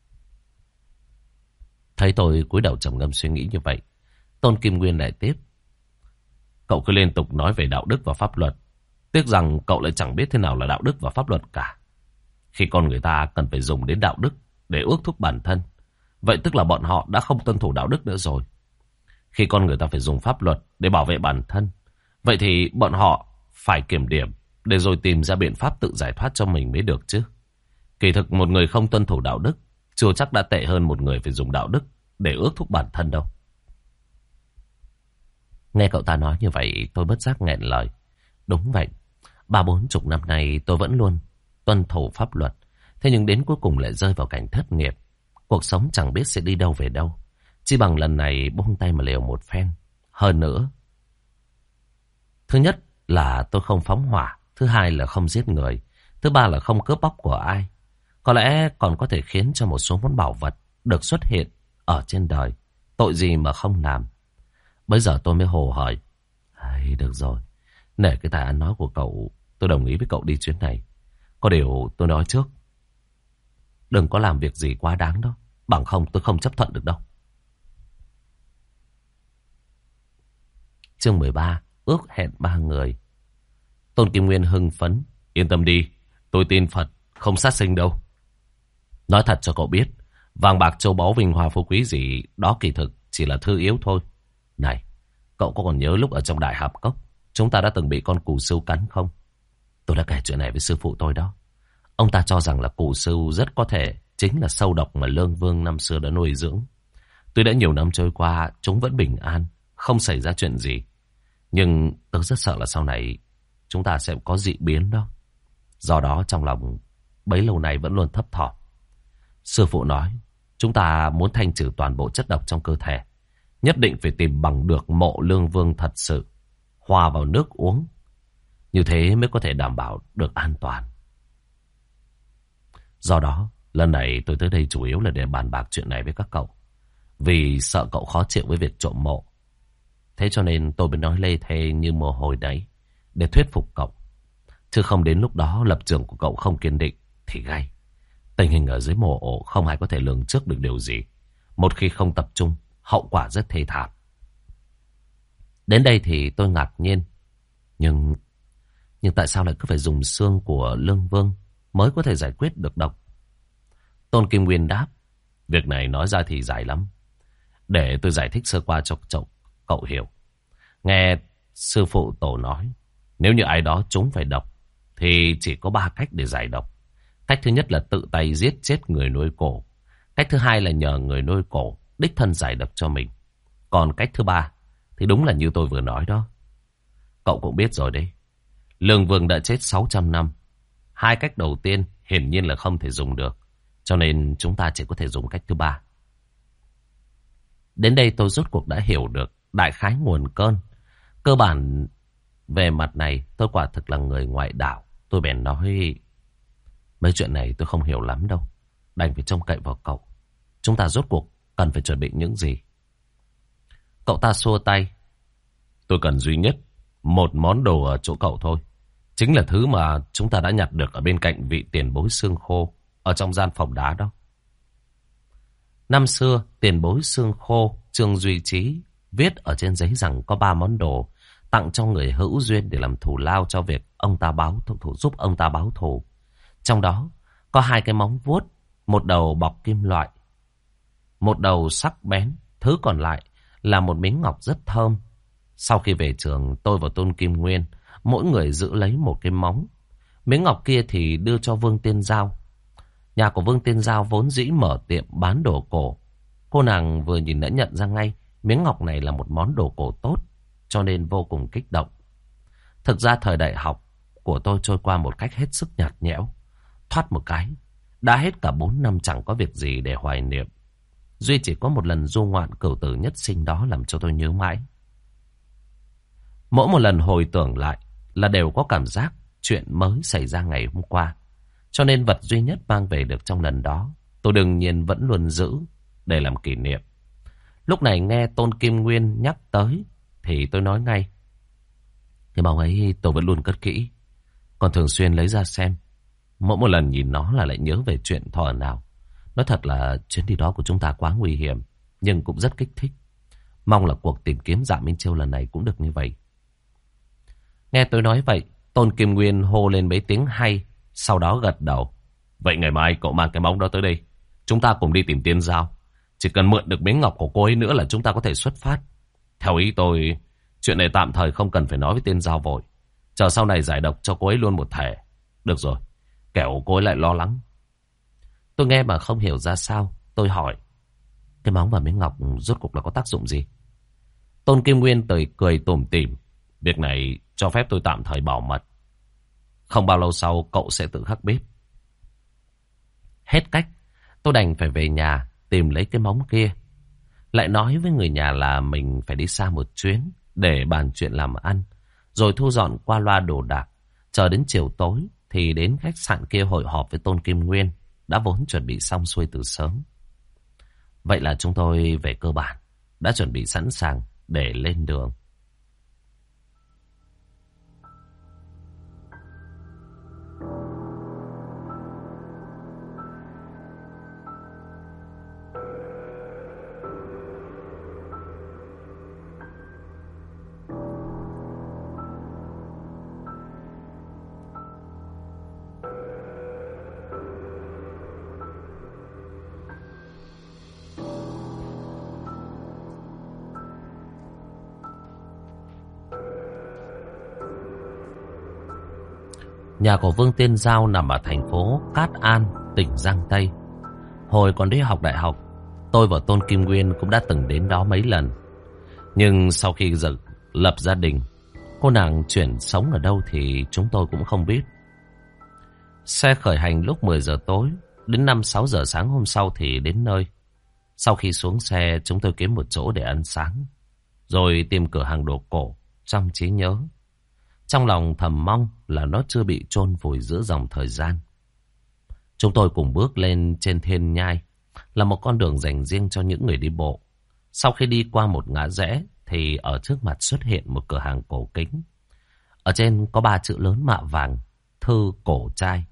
Thấy tôi cúi đầu trầm ngâm suy nghĩ như vậy, Tôn Kim Nguyên lại tiếp. Cậu cứ liên tục nói về đạo đức và pháp luật. Tiếc rằng cậu lại chẳng biết thế nào là đạo đức và pháp luật cả. Khi con người ta cần phải dùng đến đạo đức để ước thúc bản thân, vậy tức là bọn họ đã không tuân thủ đạo đức nữa rồi. Khi con người ta phải dùng pháp luật để bảo vệ bản thân, vậy thì bọn họ phải kiểm điểm để rồi tìm ra biện pháp tự giải thoát cho mình mới được chứ. Kỳ thực một người không tuân thủ đạo đức chưa chắc đã tệ hơn một người phải dùng đạo đức để ước thúc bản thân đâu. Nghe cậu ta nói như vậy, tôi bất giác nghẹn lời. Đúng vậy, ba bốn chục năm nay tôi vẫn luôn tuân thủ pháp luật. Thế nhưng đến cuối cùng lại rơi vào cảnh thất nghiệp. Cuộc sống chẳng biết sẽ đi đâu về đâu. Chỉ bằng lần này buông tay mà liều một phen. Hơn nữa, thứ nhất là tôi không phóng hỏa. Thứ hai là không giết người. Thứ ba là không cướp bóc của ai. Có lẽ còn có thể khiến cho một số món bảo vật được xuất hiện ở trên đời. Tội gì mà không làm. Bây giờ tôi mới hồ hởi. Hay, được rồi, nể cái tài ăn nói của cậu, tôi đồng ý với cậu đi chuyến này. Có điều tôi nói trước, đừng có làm việc gì quá đáng đó. Bằng không tôi không chấp thuận được đâu. Chương mười ba. Ước hẹn ba người. Tôn Kim Nguyên hưng phấn. Yên tâm đi, tôi tin Phật, không sát sinh đâu. Nói thật cho cậu biết, vàng bạc châu báu vinh hoa phú quý gì đó kỳ thực chỉ là thứ yếu thôi. Này, cậu có còn nhớ lúc ở trong Đại Hạp Cốc chúng ta đã từng bị con cù sưu cắn không? Tôi đã kể chuyện này với sư phụ tôi đó. Ông ta cho rằng là cù sưu rất có thể chính là sâu độc mà Lương Vương năm xưa đã nuôi dưỡng. Tuy đã nhiều năm trôi qua, chúng vẫn bình an, không xảy ra chuyện gì. Nhưng tôi rất sợ là sau này chúng ta sẽ có dị biến đó. Do đó trong lòng bấy lâu nay vẫn luôn thấp thỏm. Sư phụ nói, chúng ta muốn thanh trừ toàn bộ chất độc trong cơ thể, nhất định phải tìm bằng được mộ Lương Vương thật sự, hòa vào nước uống. Như thế mới có thể đảm bảo được an toàn. Do đó, lần này tôi tới đây chủ yếu là để bàn bạc chuyện này với các cậu. Vì sợ cậu khó chịu với việc trộm mộ. Thế cho nên tôi mới nói lê thê như mồ hôi đấy, để thuyết phục cậu. Chứ không đến lúc đó lập trường của cậu không kiên định thì gay. Tình hình ở dưới mộ ổ không ai có thể lường trước được điều gì. Một khi không tập trung, hậu quả rất thê thảm. Đến đây thì tôi ngạc nhiên. Nhưng Nhưng tại sao lại cứ phải dùng xương của Lương Vương mới có thể giải quyết được độc? Tôn Kim Nguyên đáp, việc này nói ra thì dài lắm. Để tôi giải thích sơ qua cho cậu, cậu hiểu. Nghe sư phụ tổ nói, nếu như ai đó trúng phải độc thì chỉ có ba cách để giải độc. Cách thứ nhất là tự tay giết chết người nuôi cổ. Cách thứ hai là nhờ người nuôi cổ đích thân giải độc cho mình. Còn cách thứ ba thì đúng là như tôi vừa nói đó. Cậu cũng biết rồi đấy. Lương Vương đã chết sáu trăm năm. Hai cách đầu tiên hiển nhiên là không thể dùng được. Cho nên chúng ta chỉ có thể dùng cách thứ ba. Đến đây tôi rốt cuộc đã hiểu được đại khái nguồn cơn. Cơ bản về mặt này tôi quả thực là người ngoại đạo. Tôi bèn nói, mấy chuyện này tôi không hiểu lắm đâu. Đành phải trông cậy vào cậu. Chúng ta rốt cuộc cần phải chuẩn bị những gì? Cậu ta xua tay. Tôi cần duy nhất một món đồ ở chỗ cậu thôi. Chính là thứ mà chúng ta đã nhặt được ở bên cạnh vị tiền bối xương khô ở trong gian phòng đá đó. Năm xưa, tiền bối xương khô Trương Duy Trí viết ở trên giấy rằng có ba món đồ tặng cho người hữu duyên để làm thù lao cho việc ông ta báo thù, giúp ông ta báo thù. Trong đó có hai cái móng vuốt, một đầu bọc kim loại, một đầu sắc bén, thứ còn lại là một miếng ngọc rất thơm. Sau khi về trường, tôi và Tôn Kim Nguyên mỗi người giữ lấy một cái móng. Miếng ngọc kia thì đưa cho Vương Tiên Giao. Nhà của Vương Tiên Giao vốn dĩ mở tiệm bán đồ cổ. Cô nàng vừa nhìn đã nhận ra ngay miếng ngọc này là một món đồ cổ tốt, cho nên vô cùng kích động. Thực ra thời đại học của tôi trôi qua một cách hết sức nhạt nhẽo. Thoát một cái, đã hết cả bốn năm chẳng có việc gì để hoài niệm. Duy chỉ có một lần du ngoạn cửu tử nhất sinh đó làm cho tôi nhớ mãi. Mỗi một lần hồi tưởng lại là đều có cảm giác chuyện mới xảy ra ngày hôm qua. Cho nên vật duy nhất mang về được trong lần đó, tôi đương nhiên vẫn luôn giữ để làm kỷ niệm. Lúc này nghe Tôn Kim Nguyên nhắc tới thì tôi nói ngay, cái bóng ấy tôi vẫn luôn cất kỹ, còn thường xuyên lấy ra xem. Mỗi một lần nhìn nó là lại nhớ về chuyện thọ nào. Nói thật là chuyến đi đó của chúng ta quá nguy hiểm, nhưng cũng rất kích thích. Mong là cuộc tìm kiếm Dạ Minh Châu lần này cũng được như vậy. Nghe tôi nói vậy, Tôn Kim Nguyên hô lên mấy tiếng hay, sau đó gật đầu. Vậy ngày mai cậu mang cái móng đó tới đây, chúng ta cùng đi tìm Tiên Giao. Chỉ cần mượn được miếng ngọc của cô ấy nữa là chúng ta có thể xuất phát. Theo ý tôi, chuyện này tạm thời không cần phải nói với Tiên Giao vội. Chờ sau này giải độc cho cô ấy luôn một thể. Được rồi, kẻo cô ấy lại lo lắng. Tôi nghe mà không hiểu ra sao. Tôi hỏi, Cái móng và miếng ngọc rốt cuộc là có tác dụng gì? Tôn Kim Nguyên cười cười tủm tỉm. Việc này cho phép tôi tạm thời bảo mật. Không bao lâu sau cậu sẽ tự khắc biết. Hết cách, tôi đành phải về nhà tìm lấy cái móng kia. Lại nói với người nhà là mình phải đi xa một chuyến để bàn chuyện làm ăn. Rồi thu dọn qua loa đồ đạc. Chờ đến chiều tối thì đến khách sạn kia hội họp với Tôn Kim Nguyên. Đã vốn chuẩn bị xong xuôi từ sớm. Vậy là chúng tôi về cơ bản đã chuẩn bị sẵn sàng để lên đường. Nhà của Vương Tiên Giao nằm ở thành phố Cát An, tỉnh Giang Tây. Hồi còn đi học đại học, tôi và Tôn Kim Nguyên cũng đã từng đến đó mấy lần. Nhưng sau khi giờ lập gia đình, cô nàng chuyển sống ở đâu thì chúng tôi cũng không biết. Xe khởi hành lúc mười giờ tối, đến năm sáu giờ sáng hôm sau thì đến nơi. Sau khi xuống xe, chúng tôi kiếm một chỗ để ăn sáng, rồi tìm cửa hàng đồ cổ trong trí nhớ. Trong lòng thầm mong là nó chưa bị chôn vùi giữa dòng thời gian. Chúng tôi cùng bước lên trên thiên nhai, là một con đường dành riêng cho những người đi bộ. Sau khi đi qua một ngã rẽ thì ở trước mặt xuất hiện một cửa hàng cổ kính. Ở trên có ba chữ lớn mạ vàng: Thư Cổ Trai.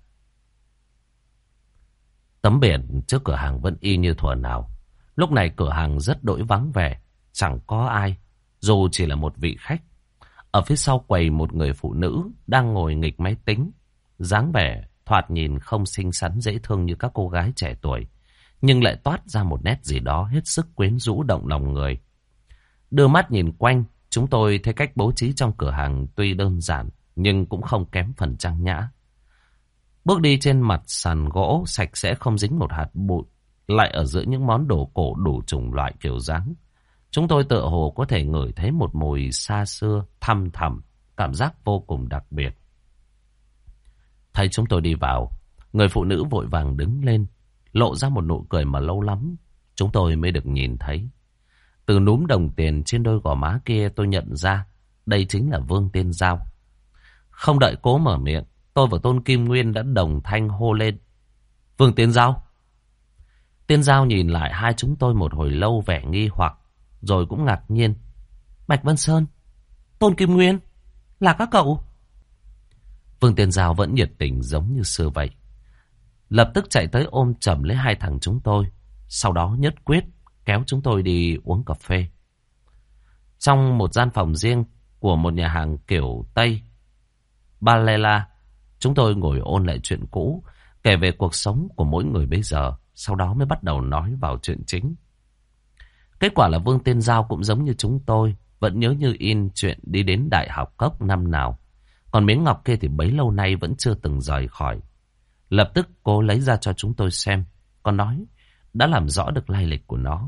Tấm biển trước cửa hàng vẫn y như thuở nào. Lúc này cửa hàng rất đỗi vắng vẻ, chẳng có ai, dù chỉ là một vị khách. Ở phía sau quầy một người phụ nữ đang ngồi nghịch máy tính. Dáng vẻ thoạt nhìn không xinh xắn dễ thương như các cô gái trẻ tuổi, nhưng lại toát ra một nét gì đó hết sức quyến rũ động lòng người. Đưa mắt nhìn quanh, chúng tôi thấy cách bố trí trong cửa hàng tuy đơn giản nhưng cũng không kém phần trang nhã. Bước đi trên mặt sàn gỗ sạch sẽ không dính một hạt bụi, lại ở giữa những món đồ cổ đủ chủng loại kiểu dáng. Chúng tôi tựa hồ có thể ngửi thấy một mùi xa xưa, thăm thẳm, cảm giác vô cùng đặc biệt. Thấy chúng tôi đi vào, người phụ nữ vội vàng đứng lên, lộ ra một nụ cười mà lâu lắm chúng tôi mới được nhìn thấy. Từ núm đồng tiền trên đôi gò má kia tôi nhận ra đây chính là Vương Tiên Giao. Không đợi cố mở miệng, tôi và Tôn Kim Nguyên đã đồng thanh hô lên: Vương Tiên Giao! Tiên Giao nhìn lại hai chúng tôi một hồi lâu vẻ nghi hoặc, rồi cũng ngạc nhiên. Bạch Vân Sơn, Tôn Kim Nguyên, là các cậu? Vương Tiên Giao vẫn nhiệt tình giống như xưa vậy. Lập tức chạy tới ôm chầm lấy hai thằng chúng tôi. Sau đó nhất quyết kéo chúng tôi đi uống cà phê. Trong một gian phòng riêng của một nhà hàng kiểu Tây, Balela, chúng tôi ngồi ôn lại chuyện cũ, kể về cuộc sống của mỗi người bây giờ. Sau đó mới bắt đầu nói vào chuyện chính. Kết quả là Vương Tiên Giao cũng giống như chúng tôi, vẫn nhớ như in chuyện đi đến Đại học Cốc năm nào. Còn miếng ngọc kia thì bấy lâu nay vẫn chưa từng rời khỏi. Lập tức cô lấy ra cho chúng tôi xem, còn nói đã làm rõ được lai lịch của nó.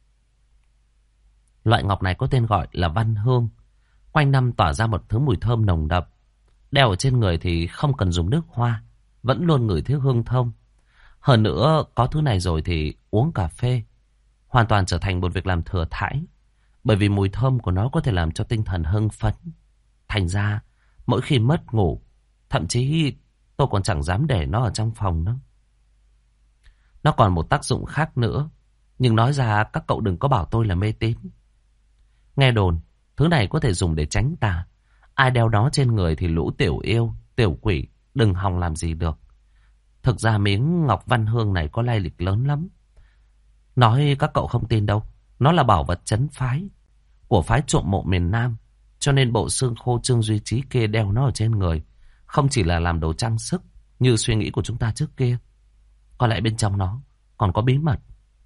Loại ngọc này có tên gọi là văn hương, quanh năm tỏa ra một thứ mùi thơm nồng đậm. Đeo ở trên người thì không cần dùng nước hoa, vẫn luôn ngửi thấy hương thơm. Hơn nữa, có thứ này rồi thì uống cà phê hoàn toàn trở thành một việc làm thừa thãi, bởi vì mùi thơm của nó có thể làm cho tinh thần hưng phấn. Thành ra, mỗi khi mất ngủ, thậm chí tôi còn chẳng dám để nó ở trong phòng nữa. Nó còn một tác dụng khác nữa, nhưng nói ra các cậu đừng có bảo tôi là mê tín. Nghe đồn, thứ này có thể dùng để tránh tà. Ai đeo nó trên người thì lũ tiểu yêu, tiểu quỷ đừng hòng làm gì được. Thực ra miếng ngọc văn hương này có lai lịch lớn lắm. Nói các cậu không tin đâu. Nó là bảo vật trấn phái của phái trộm mộ miền Nam. Cho nên bộ xương khô Trương Duy Trí kia đeo nó ở trên người không chỉ là làm đồ trang sức như suy nghĩ của chúng ta trước kia. Có lẽ bên trong nó còn có bí mật.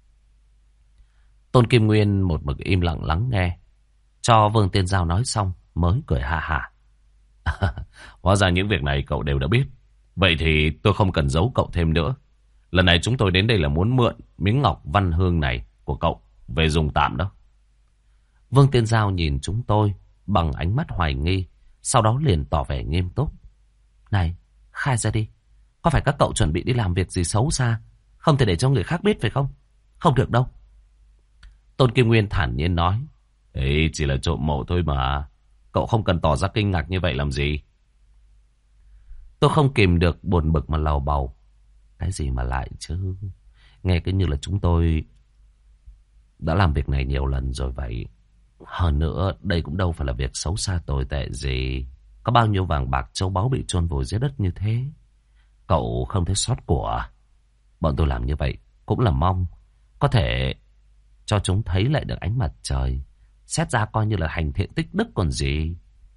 Tôn Kim Nguyên một mực im lặng lắng nghe, cho Vương Tiên Giao nói xong mới cười ha hả. Hóa ra những việc này cậu đều đã biết. Vậy thì tôi không cần giấu cậu thêm nữa. Lần này chúng tôi đến đây là muốn mượn miếng ngọc văn hương này của cậu về dùng tạm đâu. Vương Tiên Giao nhìn chúng tôi bằng ánh mắt hoài nghi, sau đó liền tỏ vẻ nghiêm túc. Này, khai ra đi. Có phải các cậu chuẩn bị đi làm việc gì xấu xa, không thể để cho người khác biết phải không? Không được đâu. Tôn Kim Nguyên thản nhiên nói. Ấy chỉ là trộm mộ thôi mà. Cậu không cần tỏ ra kinh ngạc như vậy làm gì. Tôi không kìm được buồn bực mà lầu bầu. Cái gì mà lại chứ? Nghe cứ như là chúng tôi đã làm việc này nhiều lần rồi vậy. Hơn nữa, đây cũng đâu phải là việc xấu xa tồi tệ gì. Có bao nhiêu vàng bạc châu báu bị chôn vùi dưới đất như thế. Cậu không thấy xót của. Bọn tôi làm như vậy cũng là mong có thể cho chúng thấy lại được ánh mặt trời. Xét ra coi như là hành thiện tích đức còn gì.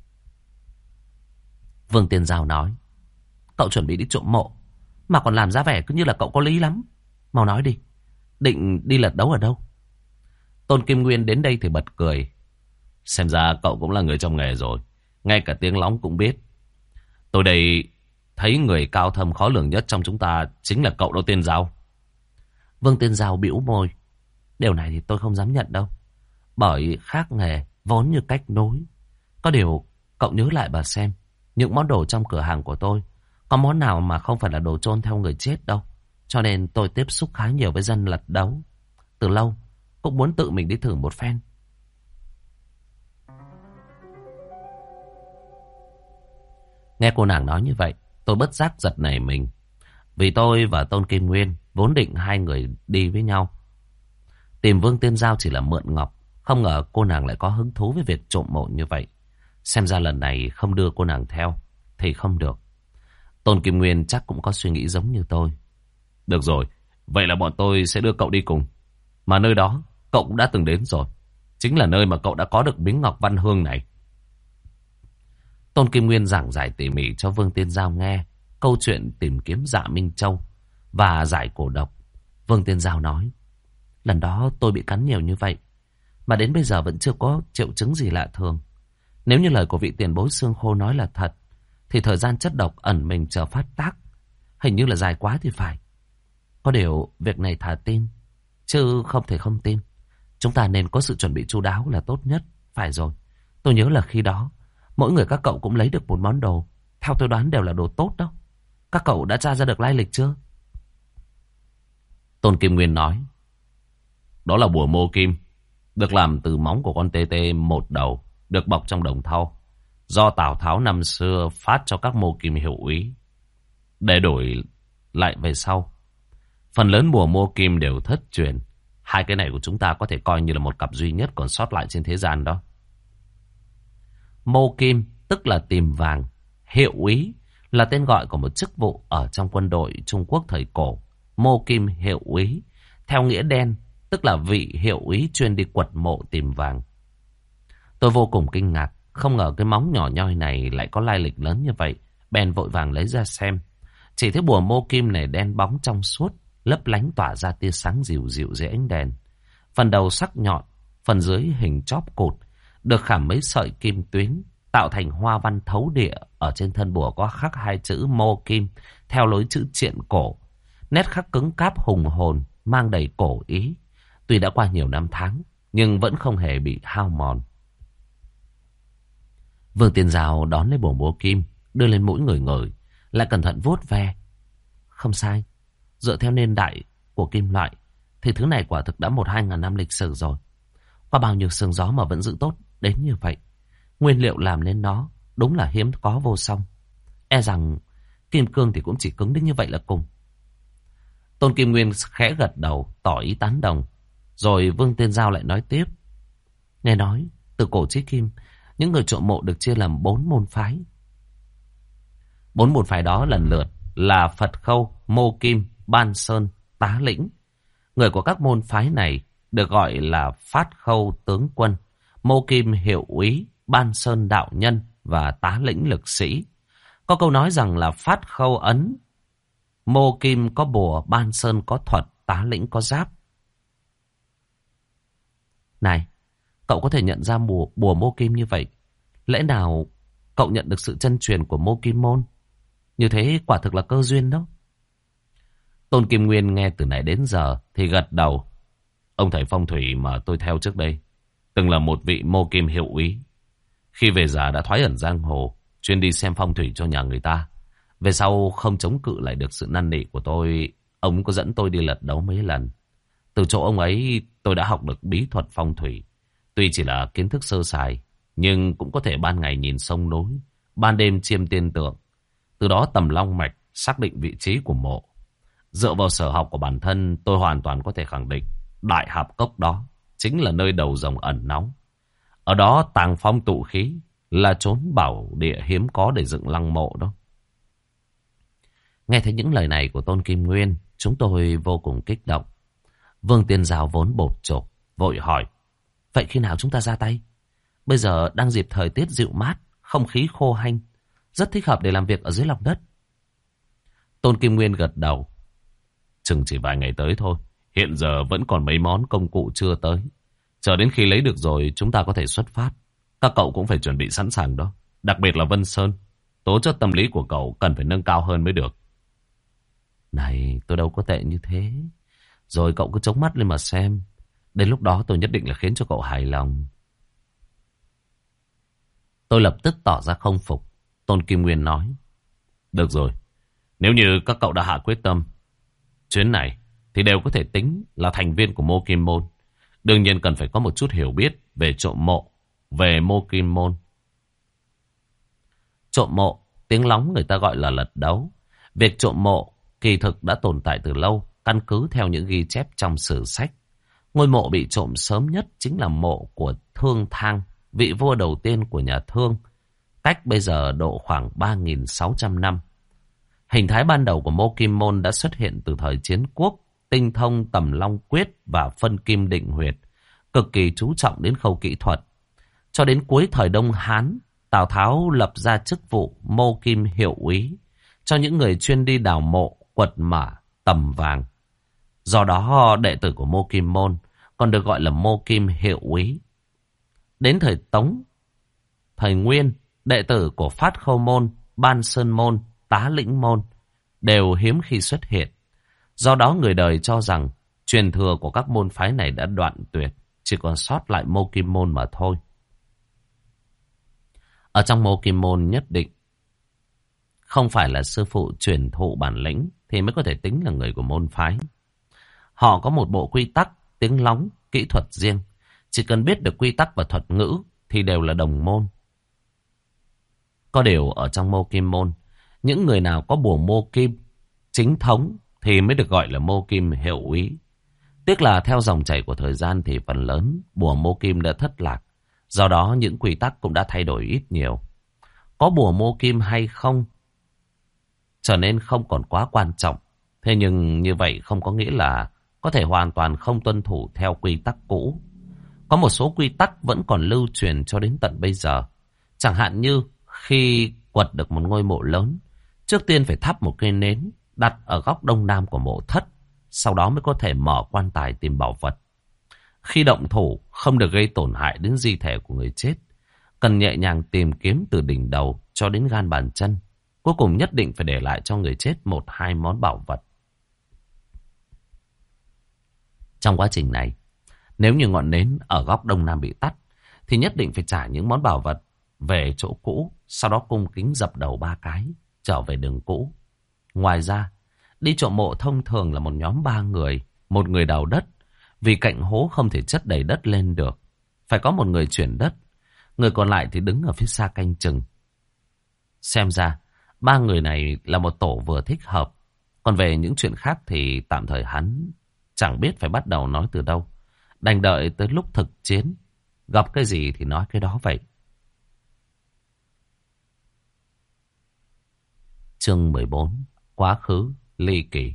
Vương Tiên Giao nói. Cậu chuẩn bị đi trộm mộ mà còn làm ra vẻ cứ như là cậu có lý lắm. Mau nói đi. Định đi lật đấu ở đâu? Tôn Kim Nguyên đến đây thì bật cười. Xem ra cậu cũng là người trong nghề rồi. Ngay cả tiếng lóng cũng biết. Tôi đây thấy người cao thâm khó lường nhất trong chúng ta chính là cậu đó Tiên Giao. Vương Tiên Giao bĩu môi. Điều này thì tôi không dám nhận đâu. Bởi khác nghề vốn như cách nối. Có điều cậu nhớ lại bà xem. Những món đồ trong cửa hàng của tôi có món nào mà không phải là đồ chôn theo người chết đâu. Cho nên tôi tiếp xúc khá nhiều với dân lật đấu. Từ lâu cũng muốn tự mình đi thử một phen. Nghe cô nàng nói như vậy, tôi bất giác giật nảy mình. Vì tôi và Tôn Kim Nguyên vốn định hai người đi với nhau. Tìm Vương Tiên Giao chỉ là mượn ngọc. Không ngờ cô nàng lại có hứng thú với việc trộm mộ như vậy. Xem ra lần này không đưa cô nàng theo thì không được. Tôn Kim Nguyên chắc cũng có suy nghĩ giống như tôi. Được rồi, vậy là bọn tôi sẽ đưa cậu đi cùng. Mà nơi đó cậu cũng đã từng đến rồi. Chính là nơi mà cậu đã có được miếng ngọc văn hương này. Tôn Kim Nguyên giảng giải tỉ mỉ cho Vương Tiên Giao nghe câu chuyện tìm kiếm Dạ Minh Châu và giải cổ độc. Vương Tiên Giao nói. Lần đó tôi bị cắn nhiều như vậy mà đến bây giờ vẫn chưa có triệu chứng gì lạ thường. Nếu như lời của vị tiền bối xương khô nói là thật thì thời gian chất độc ẩn mình chờ phát tác hình như là dài quá thì phải. Có điều việc này thà tin chứ không thể không tin. Chúng ta nên có sự chuẩn bị chu đáo là tốt nhất. Phải rồi, tôi nhớ là khi đó mỗi người các cậu cũng lấy được một món đồ. Theo tôi đoán đều là đồ tốt đó. Các cậu đã tra ra được lai lịch chưa? Tôn Kim Nguyên nói. Đó là bùa mô kim, được làm từ móng của con tê tê một đầu, được bọc trong đồng thau, do Tào Tháo năm xưa phát cho các mô kim hiệu úy, để đổi lại về sau. Phần lớn bùa mô kim đều thất truyền. Hai cái này của chúng ta có thể coi như là một cặp duy nhất còn sót lại trên thế gian đó. Mô kim tức là tìm vàng. Hiệu úy là tên gọi của một chức vụ ở trong quân đội Trung Quốc thời cổ. Mô kim hiệu úy theo nghĩa đen tức là vị hiệu úy chuyên đi quật mộ tìm vàng. Tôi vô cùng kinh ngạc, không ngờ cái móng nhỏ nhoi này lại có lai lịch lớn như vậy. Bèn vội vàng lấy ra xem. Chỉ thấy bùa mô kim này đen bóng trong suốt, lấp lánh tỏa ra tia sáng dịu dịu dưới ánh đèn. Phần đầu sắc nhọn, phần dưới hình chóp cột, được khảm mấy sợi kim tuyến, tạo thành hoa văn thấu địa. Ở trên thân bùa có khắc hai chữ mô kim theo lối chữ triện cổ. Nét khắc cứng cáp hùng hồn, mang đầy cổ ý. Tuy đã qua nhiều năm tháng, nhưng vẫn không hề bị hao mòn. Vương Tiên Giao đón lấy bùa mô kim, đưa lên mũi người ngửi, lại cẩn thận vuốt ve. Không sai, dựa theo niên đại của kim loại thì thứ này quả thực đã một hai ngàn năm lịch sử rồi. Qua bao nhiêu sương gió mà vẫn giữ tốt đến như vậy. Nguyên liệu làm nên nó đúng là hiếm có vô song. E rằng kim cương thì cũng chỉ cứng đến như vậy là cùng. Tôn Kim Nguyên khẽ gật đầu tỏ ý tán đồng. Rồi Vương Tiên Giao lại nói tiếp. Nghe nói từ cổ chí kim, những người trộm mộ được chia làm bốn môn phái. Bốn môn phái đó lần lượt là Phật Khâu, Mô Kim, Ban Sơn, Tá Lĩnh. Người của các môn phái này được gọi là Phát Khâu tướng quân, Mô Kim hiệu úy, Ban Sơn đạo nhân và Tá Lĩnh lực sĩ. Có câu nói rằng là Phát Khâu ấn, Mô Kim có bùa, Ban Sơn có thuật, Tá Lĩnh có giáp. Này, cậu có thể nhận ra bùa, bùa Mô Kim như vậy, lẽ nào cậu nhận được sự chân truyền của Mô Kim môn? Như thế quả thực là cơ duyên đó. Tôn Kim Nguyên nghe từ nãy đến giờ thì gật đầu. Ông thầy phong thủy mà tôi theo trước đây từng là một vị mô kim hiệu úy. Khi về già đã thoái ẩn giang hồ, chuyên đi xem phong thủy cho nhà người ta. Về sau không chống cự lại được sự năn nỉ của tôi, ông có dẫn tôi đi lật đấu mấy lần. Từ chỗ ông ấy tôi đã học được bí thuật phong thủy. Tuy chỉ là kiến thức sơ sài, nhưng cũng có thể ban ngày nhìn sông núi, ban đêm chiêm tiên tượng. Từ đó tầm long mạch xác định vị trí của mộ. Dựa vào sở học của bản thân, tôi hoàn toàn có thể khẳng định Đại Hạp Cốc đó chính là nơi đầu rồng ẩn náu. Ở đó tàng phong tụ khí, là chốn bảo địa hiếm có để dựng lăng mộ đó. Nghe thấy những lời này của Tôn Kim Nguyên, chúng tôi vô cùng kích động. Vương Tiên Giao vốn bột chộp, vội hỏi: vậy khi nào chúng ta ra tay? Bây giờ đang dịp thời tiết dịu mát, không khí khô hanh, rất thích hợp để làm việc ở dưới lòng đất. Tôn Kim Nguyên gật đầu. Chừng chỉ vài ngày tới thôi. Hiện giờ vẫn còn mấy món công cụ chưa tới. Chờ đến khi lấy được rồi chúng ta có thể xuất phát. Các cậu cũng phải chuẩn bị sẵn sàng đó. Đặc biệt là Vân Sơn. Tố chất tâm lý của cậu cần phải nâng cao hơn mới được. Này, tôi đâu có tệ như thế. Rồi cậu cứ chống mắt lên mà xem. Đến lúc đó tôi nhất định là khiến cho cậu hài lòng. Tôi lập tức tỏ ra không phục. Tôn Kim Nguyên nói: được rồi. Nếu như các cậu đã hạ quyết tâm, chuyến này thì đều có thể tính là thành viên của Mô Kim Môn. Đương nhiên cần phải có một chút hiểu biết về trộm mộ, về Mô Kim Môn. Trộm mộ, tiếng lóng người ta gọi là lật đấu. Việc trộm mộ kỳ thực đã tồn tại từ lâu, căn cứ theo những ghi chép trong sử sách. Ngôi mộ bị trộm sớm nhất chính là mộ của Thương Thang, vị vua đầu tiên của nhà Thương, cách bây giờ độ khoảng ba nghìn sáu trăm năm. Hình thái ban đầu của Mô Kim Môn đã xuất hiện từ thời Chiến Quốc, tinh thông tầm long quyết và phân kim định huyệt, cực kỳ chú trọng đến khâu kỹ thuật. Cho đến cuối thời Đông Hán, Tào Tháo lập ra chức vụ Mô Kim hiệu úy cho những người chuyên đi đào mộ, quật mả, tầm vàng. Do đó đệ tử của Mô Kim Môn còn được gọi là Mô Kim hiệu úy. Đến thời Tống, thời Nguyên, đệ tử của Phát Khâu Môn, Ban Sơn Môn, Tá Lĩnh Môn đều hiếm khi xuất hiện. Do đó người đời cho rằng truyền thừa của các môn phái này đã đoạn tuyệt, chỉ còn sót lại Mô Kim Môn mà thôi. Ở trong Mô Kim Môn nhất định không phải là sư phụ truyền thụ bản lĩnh thì mới có thể tính là người của môn phái. Họ có một bộ quy tắc, tiếng lóng, kỹ thuật riêng. Chỉ cần biết được quy tắc và thuật ngữ thì đều là đồng môn. Có điều ở trong Mô Kim Môn, những người nào có bùa Mô Kim chính thống thì mới được gọi là Mô Kim hiệu úy. Tiếc là theo dòng chảy của thời gian thì phần lớn bùa Mô Kim đã thất lạc. Do đó những quy tắc cũng đã thay đổi ít nhiều. Có bùa Mô Kim hay không trở nên không còn quá quan trọng. Thế nhưng như vậy không có nghĩa là có thể hoàn toàn không tuân thủ theo quy tắc cũ. Có một số quy tắc vẫn còn lưu truyền cho đến tận bây giờ. Chẳng hạn như khi quật được một ngôi mộ lớn, trước tiên phải thắp một cây nến đặt ở góc đông nam của mộ thất, sau đó mới có thể mở quan tài tìm bảo vật. Khi động thủ không được gây tổn hại đến di thể của người chết, cần nhẹ nhàng tìm kiếm từ đỉnh đầu cho đến gan bàn chân. Cuối cùng nhất định phải để lại cho người chết một hai món bảo vật. Trong quá trình này, nếu như ngọn nến ở góc đông nam bị tắt, thì nhất định phải trả những món bảo vật về chỗ cũ, sau đó cung kính dập đầu ba cái, trở về đường cũ. Ngoài ra, đi trộm mộ thông thường là một nhóm ba người, một người đào đất, vì cạnh hố không thể chất đầy đất lên được. Phải có một người chuyển đất, người còn lại thì đứng ở phía xa canh chừng. Xem ra, ba người này là một tổ vừa thích hợp. Còn về những chuyện khác thì tạm thời hắn chẳng biết phải bắt đầu nói từ đâu. Đành đợi tới lúc thực chiến, gặp cái gì thì nói cái đó vậy. Chương mười bốn. Quá khứ ly kỳ.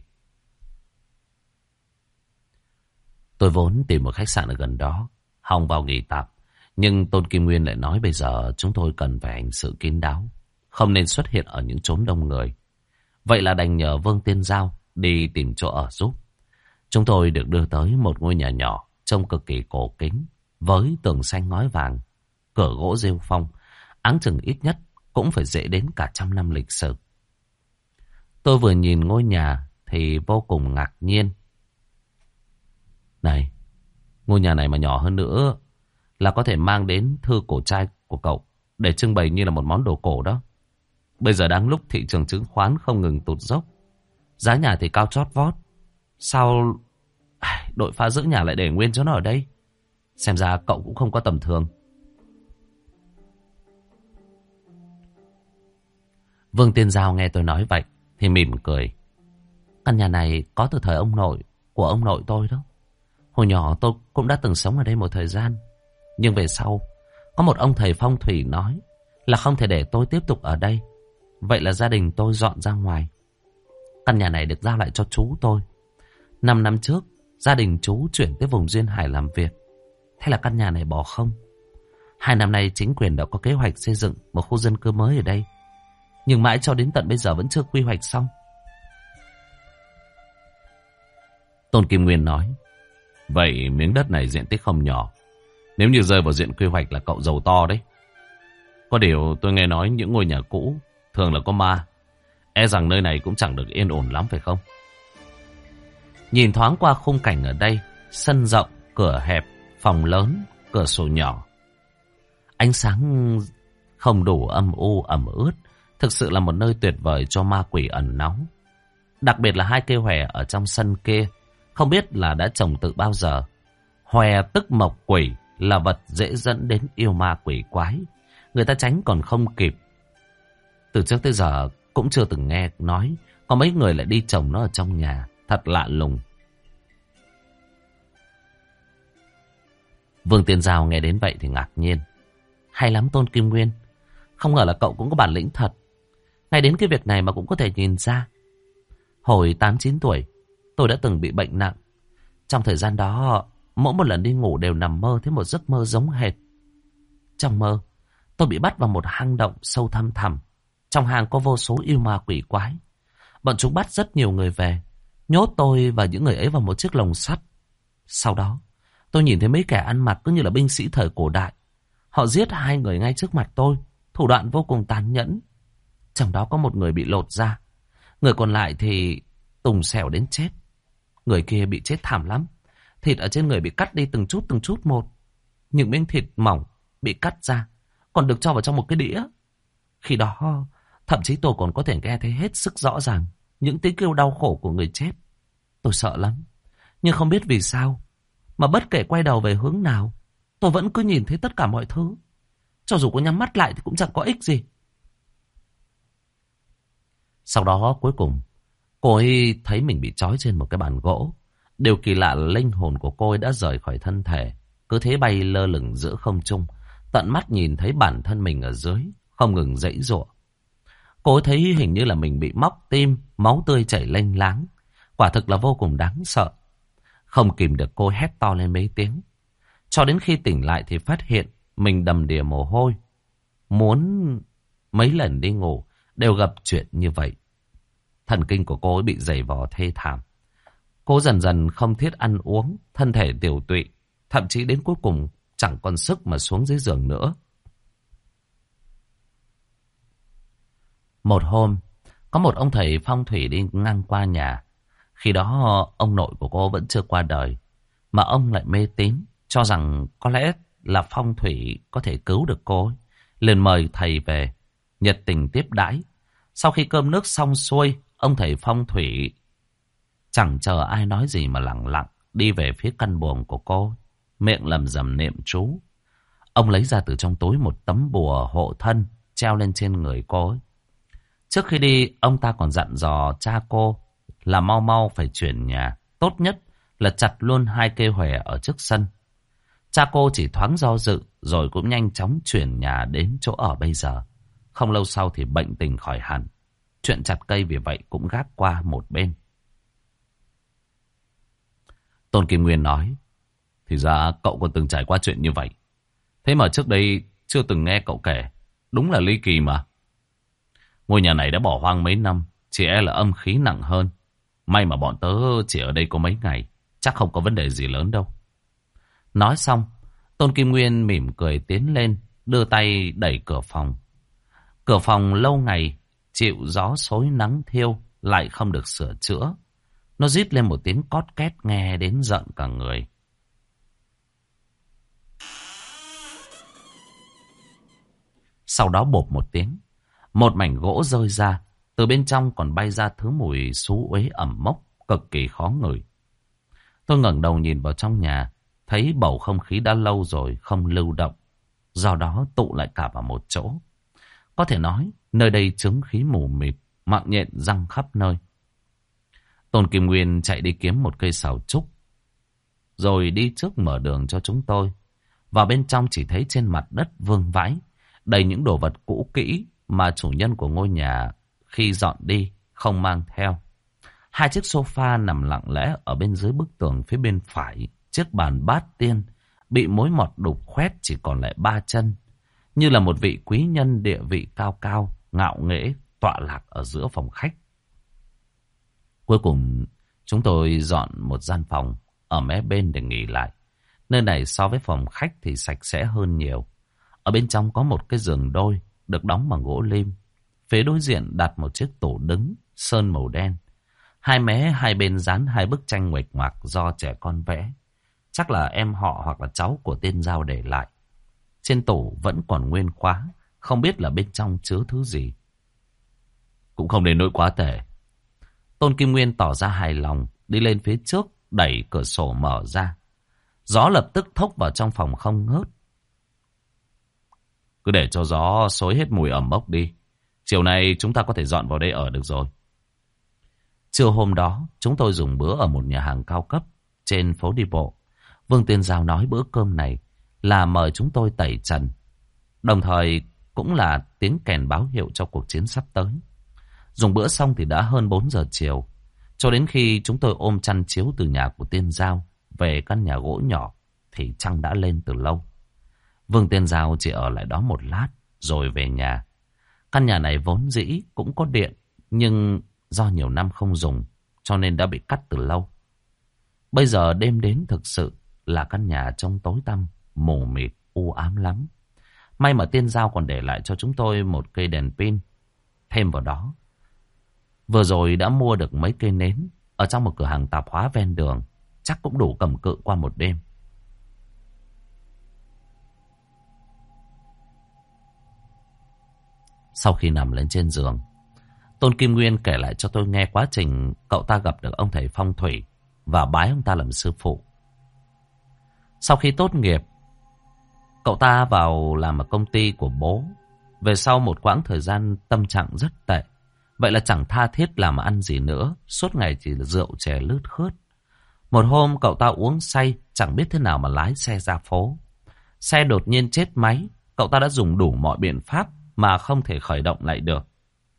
Tôi vốn tìm một khách sạn ở gần đó, hòng vào nghỉ tạm. Nhưng Tôn Kim Nguyên lại nói bây giờ chúng tôi cần phải hành sự kín đáo, không nên xuất hiện ở những chốn đông người. Vậy là đành nhờ Vương Tiên Giao đi tìm chỗ ở giúp. Chúng tôi được đưa tới một ngôi nhà nhỏ trông cực kỳ cổ kính, với tường xanh ngói vàng, cửa gỗ rêu phong, áng chừng ít nhất cũng phải dễ đến cả trăm năm lịch sử. Tôi vừa nhìn ngôi nhà thì vô cùng ngạc nhiên. Này, Ngôi nhà này mà nhỏ hơn nữa là có thể mang đến thư cổ trai của cậu để trưng bày như là một món đồ cổ đó. Bây giờ đáng lúc thị trường chứng khoán không ngừng tụt dốc, giá nhà thì cao chót vót. Sao đội phá giữ nhà lại để nguyên cho nó ở đây? Xem ra cậu cũng không có tầm thường. Vương Tiên Giao nghe tôi nói vậy thì mỉm cười. Căn nhà này có từ thời ông nội của ông nội tôi đó. Hồi nhỏ tôi cũng đã từng sống ở đây một thời gian. Nhưng về sau có một ông thầy phong thủy nói là không thể để tôi tiếp tục ở đây. Vậy là gia đình tôi dọn ra ngoài. Căn nhà này được giao lại cho chú tôi. Năm năm trước gia đình chú chuyển tới vùng Duyên Hải làm việc. Thế là căn nhà này bỏ không. Hai năm nay chính quyền đã có kế hoạch xây dựng một khu dân cư mới ở đây. Nhưng mãi cho đến tận bây giờ vẫn chưa quy hoạch xong. Tôn Kim Nguyên nói. Vậy miếng đất này diện tích không nhỏ. Nếu như rơi vào diện quy hoạch là cậu giàu to đấy. Có điều tôi nghe nói những ngôi nhà cũ thường là có ma. E rằng nơi này cũng chẳng được yên ổn lắm phải không? Nhìn thoáng qua khung cảnh ở đây. Sân rộng, cửa hẹp, phòng lớn, cửa sổ nhỏ. Ánh sáng không đủ âm u ẩm ướt. Thực sự là một nơi tuyệt vời cho ma quỷ ẩn náu. Đặc biệt là hai cây hòe ở trong sân kia. Không biết là đã trồng từ bao giờ. Hòe tức mộc quỷ là vật dễ dẫn đến yêu ma quỷ quái. Người ta tránh còn không kịp. Từ trước tới giờ cũng chưa từng nghe nói có mấy người lại đi trồng nó ở trong nhà. Thật lạ lùng. Vương Tiên Giao nghe đến vậy thì ngạc nhiên. Hay lắm Tôn Kim Nguyên. Không ngờ là cậu cũng có bản lĩnh thật. Ngay đến cái việc này mà cũng có thể nhìn ra. Hồi tám chín tuổi tôi đã từng bị bệnh nặng. Trong thời gian đó mỗi một lần đi ngủ đều nằm mơ thấy một giấc mơ giống hệt. Trong mơ tôi bị bắt vào một hang động sâu thăm thẳm. Trong hang có vô số yêu ma quỷ quái. Bọn chúng bắt rất nhiều người về, nhốt tôi và những người ấy vào một chiếc lồng sắt. Sau đó tôi nhìn thấy mấy kẻ ăn mặc cứ như là binh sĩ thời cổ đại. Họ giết hai người ngay trước mặt tôi. Thủ đoạn vô cùng tàn nhẫn. Trong đó có một người bị lột da. Người còn lại thì tùng xẻo đến chết. Người kia bị chết thảm lắm. Thịt ở trên người bị cắt đi từng chút từng chút một. Những miếng thịt mỏng bị cắt ra còn được cho vào trong một cái đĩa. Khi đó thậm chí tôi còn có thể nghe thấy hết sức rõ ràng những tiếng kêu đau khổ của người chết. Tôi sợ lắm. Nhưng không biết vì sao mà bất kể quay đầu về hướng nào, tôi vẫn cứ nhìn thấy tất cả mọi thứ. Cho dù có nhắm mắt lại thì cũng chẳng có ích gì. Sau đó cuối cùng cô ấy thấy mình bị trói trên một cái bàn gỗ. Điều kỳ lạ là linh hồn của cô ấy đã rời khỏi thân thể, cứ thế bay lơ lửng giữa không trung. Tận mắt nhìn thấy bản thân mình ở dưới không ngừng giãy giụa. Cô ấy thấy hình như là mình bị móc tim, máu tươi chảy lênh láng. Quả thực là vô cùng đáng sợ. Không kìm được cô hét to lên mấy tiếng. Cho đến khi tỉnh lại thì phát hiện mình đầm đìa mồ hôi. Muốn mấy lần đi ngủ đều gặp chuyện như vậy. Thần kinh của cô ấy bị giày vò thê thảm. Cô dần dần không thiết ăn uống, thân thể tiểu tụy, thậm chí đến cuối cùng chẳng còn sức mà xuống dưới giường nữa. Một hôm, có một ông thầy phong thủy đi ngang qua nhà. Khi đó ông nội của cô vẫn chưa qua đời, mà ông lại mê tín, cho rằng có lẽ là phong thủy có thể cứu được cô ấy. Liền mời thầy về, nhiệt tình tiếp đãi. Sau khi cơm nước xong xuôi, ông thầy phong thủy chẳng chờ ai nói gì mà lặng lặng đi về phía căn buồng của cô, miệng lẩm rẩm niệm chú. Ông lấy ra từ trong túi một tấm bùa hộ thân treo lên trên người cô ấy. Trước khi đi, ông ta còn dặn dò cha cô là mau mau phải chuyển nhà, tốt nhất là chặt luôn hai cây hòe ở trước sân. Cha cô chỉ thoáng do dự rồi cũng nhanh chóng chuyển nhà đến chỗ ở bây giờ. Không lâu sau thì bệnh tình khỏi hẳn. Chuyện chặt cây vì vậy cũng gác qua một bên. Tôn Kim Nguyên nói, thì ra cậu còn từng trải qua chuyện như vậy. Thế mà trước đây chưa từng nghe cậu kể. Đúng là ly kỳ mà. Ngôi nhà này đã bỏ hoang mấy năm, chỉ e là âm khí nặng hơn. May mà bọn tớ chỉ ở đây có mấy ngày, chắc không có vấn đề gì lớn đâu. Nói xong, Tôn Kim Nguyên mỉm cười tiến lên, đưa tay đẩy cửa phòng. Cửa phòng lâu ngày chịu gió xối nắng thiêu, lại không được sửa chữa. Nó rít lên một tiếng cót két nghe đến giận cả người. Sau đó bộp một tiếng, một mảnh gỗ rơi ra, từ bên trong còn bay ra thứ mùi xú uế ẩm mốc, cực kỳ khó ngửi. Tôi ngẩng đầu nhìn vào trong nhà, thấy bầu không khí đã lâu rồi không lưu động, do đó tụ lại cả vào một chỗ. Có thể nói, nơi đây chứng khí mù mịt, mạng nhện răng khắp nơi. Tôn Kim Nguyên chạy đi kiếm một cây sào trúc, rồi đi trước mở đường cho chúng tôi. Vào bên trong chỉ thấy trên mặt đất vương vãi, đầy những đồ vật cũ kỹ mà chủ nhân của ngôi nhà khi dọn đi không mang theo. Hai chiếc sofa nằm lặng lẽ ở bên dưới bức tường phía bên phải. Chiếc bàn bát tiên bị mối mọt đục khoét chỉ còn lại ba chân, như là một vị quý nhân địa vị cao cao, ngạo nghễ tọa lạc ở giữa phòng khách. Cuối cùng chúng tôi dọn một gian phòng ở mé bên để nghỉ lại. Nơi này so với phòng khách thì sạch sẽ hơn nhiều. Ở bên trong có một cái giường đôi được đóng bằng gỗ lim. Phía đối diện đặt một chiếc tủ đứng sơn màu đen. Hai mé hai bên dán hai bức tranh nguệch ngoạc do trẻ con vẽ. Chắc là em họ hoặc là cháu của tên Giao để lại. Trên tủ vẫn còn nguyên khóa, không biết là bên trong chứa thứ gì. Cũng không đến nỗi quá tệ. Tôn Kim Nguyên tỏ ra hài lòng, đi lên phía trước, đẩy cửa sổ mở ra. Gió lập tức thốc vào trong phòng không ngớt. Cứ để cho gió xối hết mùi ẩm mốc đi. Chiều nay chúng ta có thể dọn vào đây ở được rồi. Trưa hôm đó, chúng tôi dùng bữa ở một nhà hàng cao cấp trên phố đi bộ. Vương Tiên Giao nói bữa cơm này là mời chúng tôi tẩy trần, đồng thời cũng là tiếng kèn báo hiệu cho cuộc chiến sắp tới. Dùng bữa xong thì đã hơn bốn giờ chiều, cho đến khi chúng tôi ôm chăn chiếu từ nhà của Tiên Giao về căn nhà gỗ nhỏ thì trăng đã lên từ lâu. Vương Tiên Giao chỉ ở lại đó một lát rồi về nhà. Căn nhà này vốn dĩ cũng có điện, nhưng do nhiều năm không dùng cho nên đã bị cắt từ lâu. Bây giờ đêm đến thực sự là căn nhà trông tối tăm, mù mịt, u ám lắm. May mà Tiên Giao còn để lại cho chúng tôi một cây đèn pin. Thêm vào đó, vừa rồi đã mua được mấy cây nến ở trong một cửa hàng tạp hóa ven đường, chắc cũng đủ cầm cự qua một đêm. Sau khi nằm lên trên giường, Tôn Kim Nguyên kể lại cho tôi nghe quá trình cậu ta gặp được ông thầy phong thủy và bái ông ta làm sư phụ. Sau khi tốt nghiệp, cậu ta vào làm ở công ty của bố. Về sau một quãng thời gian tâm trạng rất tệ. Vậy là chẳng tha thiết làm ăn gì nữa, suốt ngày chỉ là rượu chè lướt khướt. Một hôm cậu ta uống say, chẳng biết thế nào mà lái xe ra phố. Xe đột nhiên chết máy, cậu ta đã dùng đủ mọi biện pháp mà không thể khởi động lại được.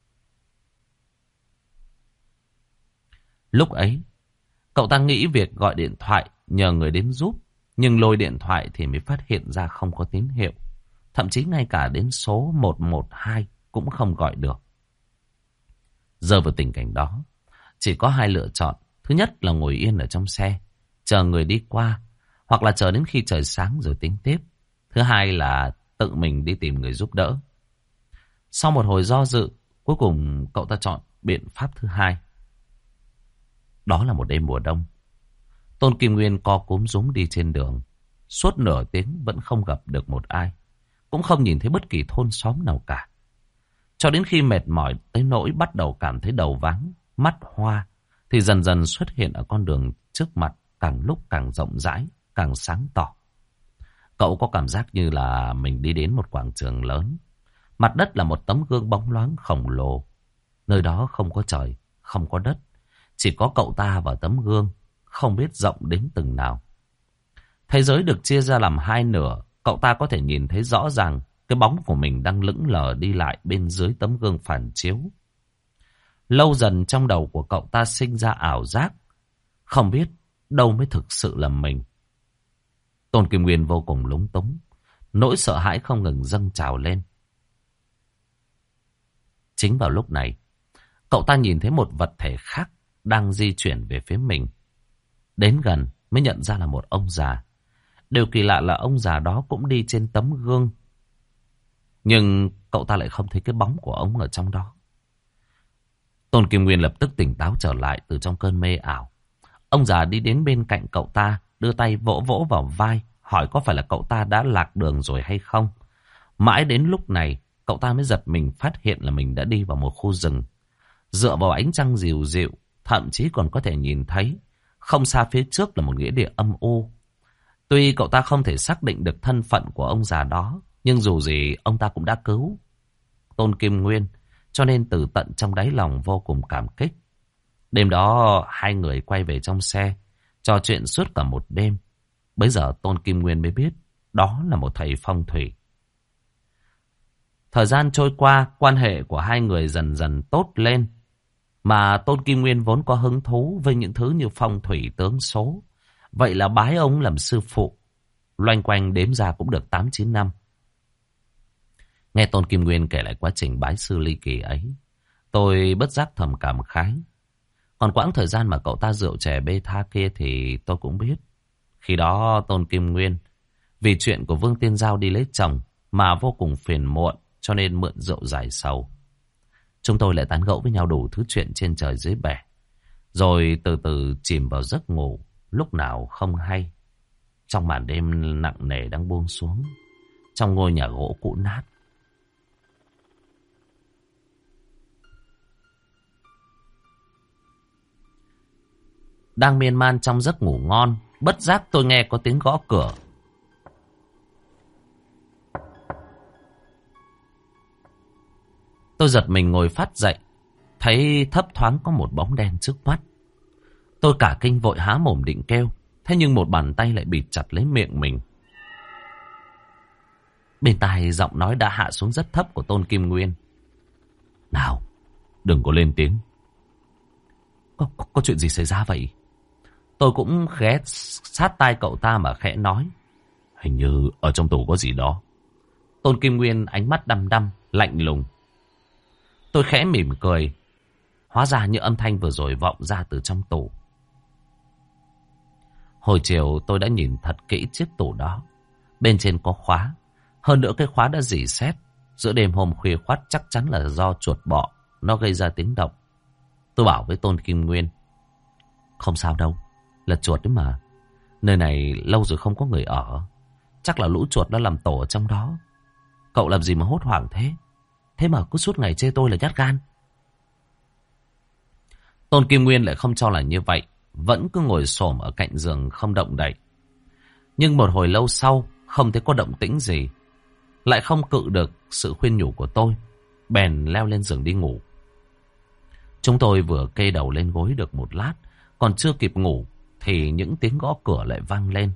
Lúc ấy, cậu ta nghĩ việc gọi điện thoại nhờ người đến giúp, nhưng lôi điện thoại thì mới phát hiện ra không có tín hiệu. Thậm chí ngay cả đến số một một hai cũng không gọi được. Rơi vào tình cảnh đó, chỉ có hai lựa chọn. Thứ nhất là ngồi yên ở trong xe, chờ người đi qua, hoặc là chờ đến khi trời sáng rồi tính tiếp. Thứ hai là tự mình đi tìm người giúp đỡ. Sau một hồi do dự, cuối cùng cậu ta chọn biện pháp thứ hai. Đó là một đêm mùa đông. Tôn Kim Nguyên co cúm rúm đi trên đường. Suốt nửa tiếng vẫn không gặp được một ai. Cũng không nhìn thấy bất kỳ thôn xóm nào cả. Cho đến khi mệt mỏi tới nỗi bắt đầu cảm thấy đầu váng, mắt hoa, thì dần dần xuất hiện ở con đường trước mặt, càng lúc càng rộng rãi, càng sáng tỏ. Cậu có cảm giác như là mình đi đến một quảng trường lớn. Mặt đất là một tấm gương bóng loáng khổng lồ. Nơi đó không có trời, không có đất. Chỉ có cậu ta và tấm gương, không biết rộng đến từng nào. Thế giới được chia ra làm hai nửa. Cậu ta có thể nhìn thấy rõ ràng cái bóng của mình đang lững lờ đi lại bên dưới tấm gương phản chiếu. Lâu dần trong đầu của cậu ta sinh ra ảo giác, không biết đâu mới thực sự là mình. Tôn Kim Nguyên vô cùng lúng túng, nỗi sợ hãi không ngừng dâng trào lên. Chính vào lúc này, cậu ta nhìn thấy một vật thể khác đang di chuyển về phía mình. Đến gần mới nhận ra là một ông già. Điều kỳ lạ là ông già đó cũng đi trên tấm gương, nhưng cậu ta lại không thấy cái bóng của ông ở trong đó. Tôn Kim Nguyên lập tức tỉnh táo trở lại từ trong cơn mê ảo. Ông già đi đến bên cạnh cậu ta, đưa tay vỗ vỗ vào vai, hỏi có phải là cậu ta đã lạc đường rồi hay không. Mãi đến lúc này, cậu ta mới giật mình phát hiện là mình đã đi vào một khu rừng. Dựa vào ánh trăng dịu dịu, thậm chí còn có thể nhìn thấy không xa phía trước là một nghĩa địa âm u. Tuy cậu ta không thể xác định được thân phận của ông già đó, nhưng dù gì ông ta cũng đã cứu Tôn Kim Nguyên, cho nên từ tận trong đáy lòng vô cùng cảm kích. Đêm đó hai người quay về trong xe, trò chuyện suốt cả một đêm. Bấy giờ Tôn Kim Nguyên mới biết đó là một thầy phong thủy. Thời gian trôi qua, quan hệ của hai người dần dần tốt lên. Mà Tôn Kim Nguyên vốn có hứng thú với những thứ như phong thủy tướng số. Vậy là bái ông làm sư phụ. Loanh quanh đếm ra cũng được tám chín năm. Nghe Tôn Kim Nguyên kể lại quá trình bái sư ly kỳ ấy, tôi bất giác thầm cảm khái. Còn quãng thời gian mà cậu ta rượu chè bê tha kia thì tôi cũng biết. Khi đó Tôn Kim Nguyên vì chuyện của Vương Tiên Giao đi lấy chồng mà vô cùng phiền muộn, cho nên mượn rượu giải sầu. Chúng tôi lại tán gẫu với nhau đủ thứ chuyện trên trời dưới bể, rồi từ từ chìm vào giấc ngủ lúc nào không hay. Trong màn đêm nặng nề đang buông xuống, trong ngôi nhà gỗ cũ nát, đang miên man trong giấc ngủ ngon, bất giác tôi nghe có tiếng gõ cửa. Tôi giật mình ngồi phát dậy, thấy thấp thoáng có một bóng đen trước mắt. Tôi cả kinh vội há mồm định kêu, thế nhưng một bàn tay lại bịt chặt lấy miệng mình. Bên tai giọng nói đã hạ xuống rất thấp của Tôn Kim Nguyên. Nào, đừng có lên tiếng. Có, có, có chuyện gì xảy ra vậy? Tôi cũng ghé sát tai cậu ta mà khẽ nói. Hình như ở trong tủ có gì đó. Tôn Kim Nguyên ánh mắt đăm đăm, lạnh lùng. Tôi khẽ mỉm cười. Hóa ra như âm thanh vừa rồi vọng ra từ trong tủ. Hồi chiều tôi đã nhìn thật kỹ chiếc tủ đó. Bên trên có khóa. Hơn nữa cái khóa đã rỉ sét. Giữa đêm hôm khuya khoắt chắc chắn là do chuột bọ nó gây ra tiếng động. Tôi bảo với Tôn Kim Nguyên. Không sao đâu, là chuột đấy mà. Nơi này lâu rồi không có người ở. Chắc là lũ chuột đã làm tổ ở trong đó. Cậu làm gì mà hốt hoảng thế? Thế mà cứ suốt ngày chê tôi là nhát gan. Tôn Kim Nguyên lại không cho là như vậy, vẫn cứ ngồi xổm ở cạnh giường không động đậy. Nhưng một hồi lâu sau, không thấy có động tĩnh gì, lại không cự được sự khuyên nhủ của tôi, bèn leo lên giường đi ngủ. Chúng tôi vừa kê đầu lên gối được một lát, còn chưa kịp ngủ thì những tiếng gõ cửa lại vang lên.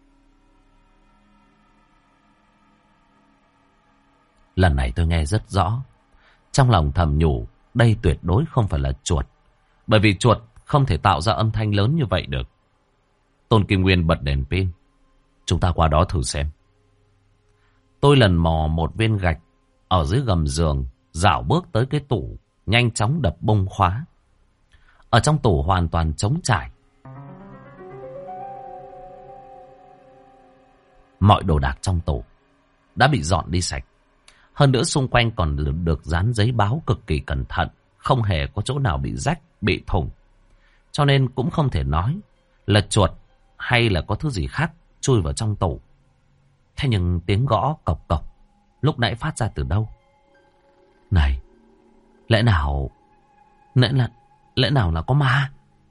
Lần này tôi nghe rất rõ. Trong lòng thầm nhủ, đây tuyệt đối không phải là chuột. Bởi vì chuột không thể tạo ra âm thanh lớn như vậy được. Tôn Kim Nguyên bật đèn pin. Chúng ta qua đó thử xem. Tôi lần mò một viên gạch ở dưới gầm giường, dạo bước tới cái tủ, nhanh chóng đập bung khóa. Ở trong tủ hoàn toàn trống trải. Mọi đồ đạc trong tủ đã bị dọn đi sạch. Hơn nữa xung quanh còn được, được dán giấy báo cực kỳ cẩn thận. Không hề có chỗ nào bị rách, bị thủng. Cho nên cũng không thể nói là chuột hay là có thứ gì khác chui vào trong tủ. Thế nhưng tiếng gõ cộc cộc lúc nãy phát ra từ đâu? Này, lẽ nào... Lẽ, là, lẽ nào là có ma?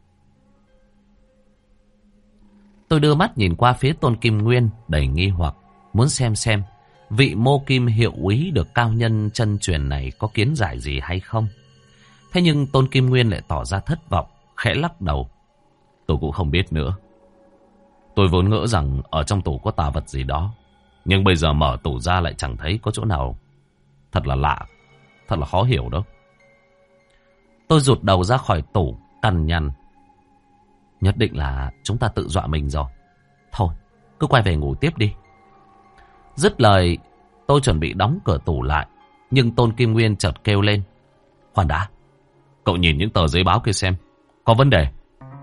Tôi đưa mắt nhìn qua phía Tôn Kim Nguyên đầy nghi hoặc, muốn xem xem vị Mô Kim hiệu úy được cao nhân chân truyền này có kiến giải gì hay không. Thế nhưng Tôn Kim Nguyên lại tỏ ra thất vọng, khẽ lắc đầu. Tôi cũng không biết nữa. Tôi vốn ngỡ rằng ở trong tủ có tà vật gì đó, nhưng bây giờ mở tủ ra lại chẳng thấy có chỗ nào. Thật là lạ, thật là khó hiểu đó. Tôi rụt đầu ra khỏi tủ, cằn nhằn. Nhất định là chúng ta tự dọa mình rồi. Thôi, cứ quay về ngủ tiếp đi. Dứt lời, tôi chuẩn bị đóng cửa tủ lại. Nhưng Tôn Kim Nguyên chợt kêu lên. Khoan đã, cậu nhìn những tờ giấy báo kia xem, có vấn đề.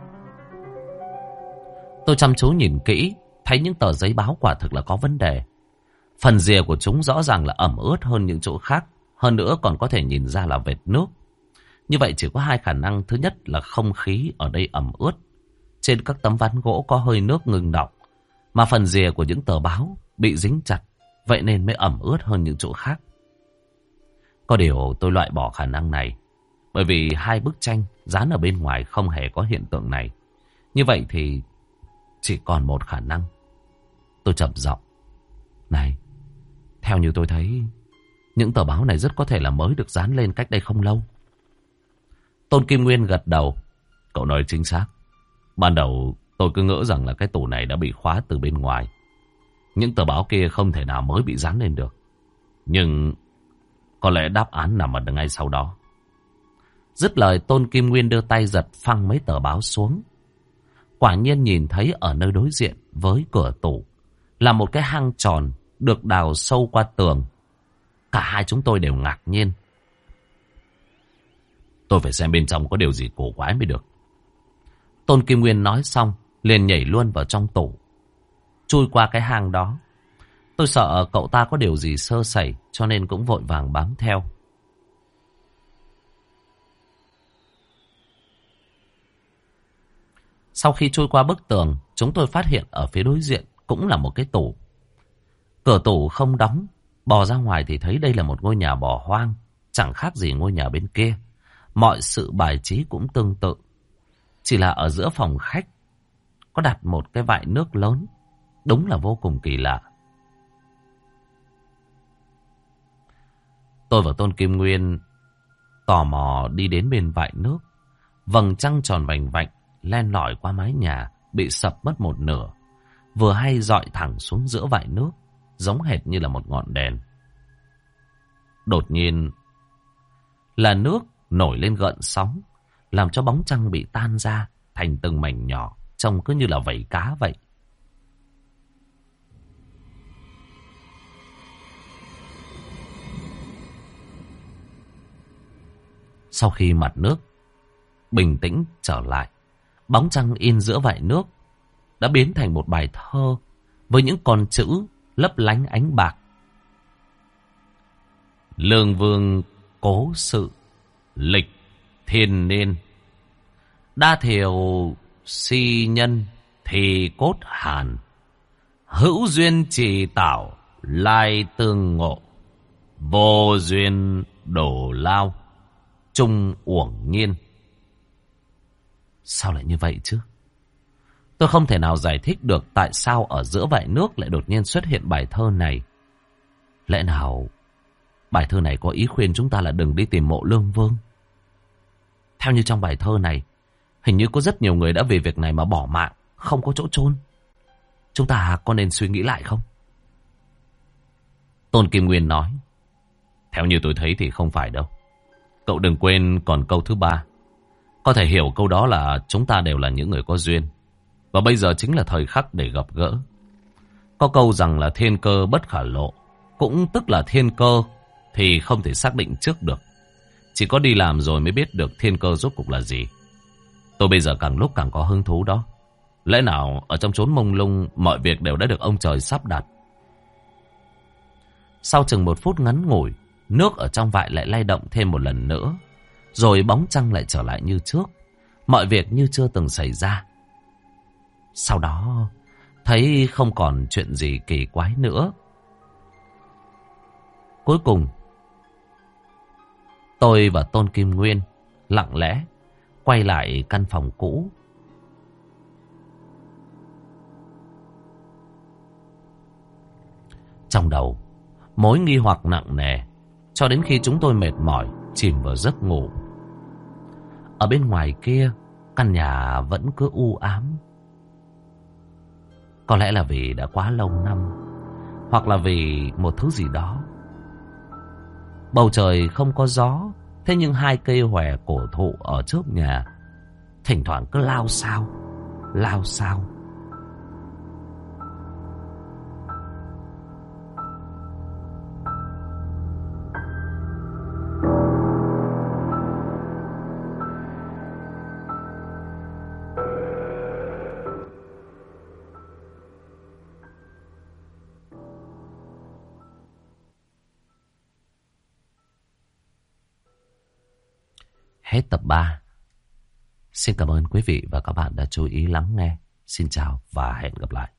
Tôi chăm chú nhìn kỹ, thấy những tờ giấy báo quả thực là có vấn đề. Phần rìa của chúng rõ ràng là ẩm ướt hơn những chỗ khác. Hơn nữa còn có thể nhìn ra là vệt nước. Như vậy chỉ có hai khả năng. Thứ nhất là không khí ở đây ẩm ướt. Trên các tấm ván gỗ có hơi nước ngừng đọng. Mà phần rìa của những tờ báo bị dính chặt, vậy nên mới ẩm ướt hơn những chỗ khác. Có điều tôi loại bỏ khả năng này, bởi vì hai bức tranh dán ở bên ngoài không hề có hiện tượng này. Như vậy thì chỉ còn một khả năng. Tôi trầm giọng. Này, theo như tôi thấy, những tờ báo này rất có thể là mới được dán lên cách đây không lâu. Tôn Kim Nguyên gật đầu. Cậu nói chính xác. Ban đầu tôi cứ ngỡ rằng là cái tủ này đã bị khóa từ bên ngoài. Những tờ báo kia không thể nào mới bị dán lên được. Nhưng có lẽ đáp án nằm ở ngay sau đó. Dứt lời, Tôn Kim Nguyên đưa tay giật phăng mấy tờ báo xuống. Quả nhiên nhìn thấy ở nơi đối diện với cửa tủ là một cái hang tròn được đào sâu qua tường. Cả hai chúng tôi đều ngạc nhiên. Tôi phải xem bên trong có điều gì cổ quái mới được. Tôn Kim Nguyên nói xong liền nhảy luôn vào trong tủ, chui qua cái hang đó. Tôi sợ cậu ta có điều gì sơ sẩy, cho nên cũng vội vàng bám theo. Sau khi chui qua bức tường, chúng tôi phát hiện ở phía đối diện cũng là một cái tủ. Cửa tủ không đóng, bò ra ngoài thì thấy đây là một ngôi nhà bỏ hoang, chẳng khác gì ngôi nhà bên kia. Mọi sự bài trí cũng tương tự. Chỉ là ở giữa phòng khách có đặt một cái vại nước lớn. Đúng là vô cùng kỳ lạ. Tôi và Tôn Kim Nguyên tò mò đi đến bên vại nước. Vầng trăng tròn vành vạnh len lỏi qua mái nhà, bị sập mất một nửa, vừa hay dọi thẳng xuống giữa vại nước, giống hệt như là một ngọn đèn. Đột nhiên là nước nổi lên gợn sóng, làm cho bóng trăng bị tan ra thành từng mảnh nhỏ, trông cứ như là vảy cá vậy. Sau khi mặt nước bình tĩnh trở lại, bóng trăng in giữa vại nước đã biến thành một bài thơ với những con chữ lấp lánh ánh bạc. Lương vương cố sự, lịch thiên niên, đa thiểu si nhân thì cốt hàn, hữu duyên trì tạo lai tương ngộ, vô duyên đổ lao trung uổng nhiên. Sao lại như vậy chứ? Tôi không thể nào giải thích được tại sao ở giữa vại nước lại đột nhiên xuất hiện bài thơ này. Lẽ nào bài thơ này có ý khuyên chúng ta là đừng đi tìm mộ Lương Vương? Theo như trong bài thơ này, hình như có rất nhiều người đã vì việc này mà bỏ mạng, không có chỗ chôn. Chúng ta có nên suy nghĩ lại không? Tôn Kim Nguyên nói. Theo như tôi thấy thì không phải đâu. Cậu đừng quên còn câu thứ ba. Có thể hiểu câu đó là chúng ta đều là những người có duyên, và bây giờ chính là thời khắc để gặp gỡ. Có câu rằng là thiên cơ bất khả lộ, cũng tức là thiên cơ thì không thể xác định trước được. Chỉ có đi làm rồi mới biết được thiên cơ rốt cuộc là gì. Tôi bây giờ càng lúc càng có hứng thú đó. Lẽ nào ở trong chốn mông lung mọi việc đều đã được ông trời sắp đặt? Sau chừng một phút ngắn ngủi, nước ở trong vại lại lay động thêm một lần nữa. Rồi bóng trăng lại trở lại như trước. Mọi việc như chưa từng xảy ra. Sau đó thấy không còn chuyện gì kỳ quái nữa. Cuối cùng tôi và Tôn Kim Nguyên lặng lẽ quay lại căn phòng cũ. Trong đầu mối nghi hoặc nặng nề, cho đến khi chúng tôi mệt mỏi chìm vào giấc ngủ. Ở bên ngoài kia, căn nhà vẫn cứ u ám. Có lẽ là vì đã quá lâu năm, hoặc là vì một thứ gì đó. Bầu trời không có gió, thế nhưng hai cây hòe cổ thụ ở trước nhà thỉnh thoảng cứ lao xao, lao xao. Hết tập ba. Xin cảm ơn quý vị và các bạn đã chú ý lắng nghe. Xin chào và hẹn gặp lại.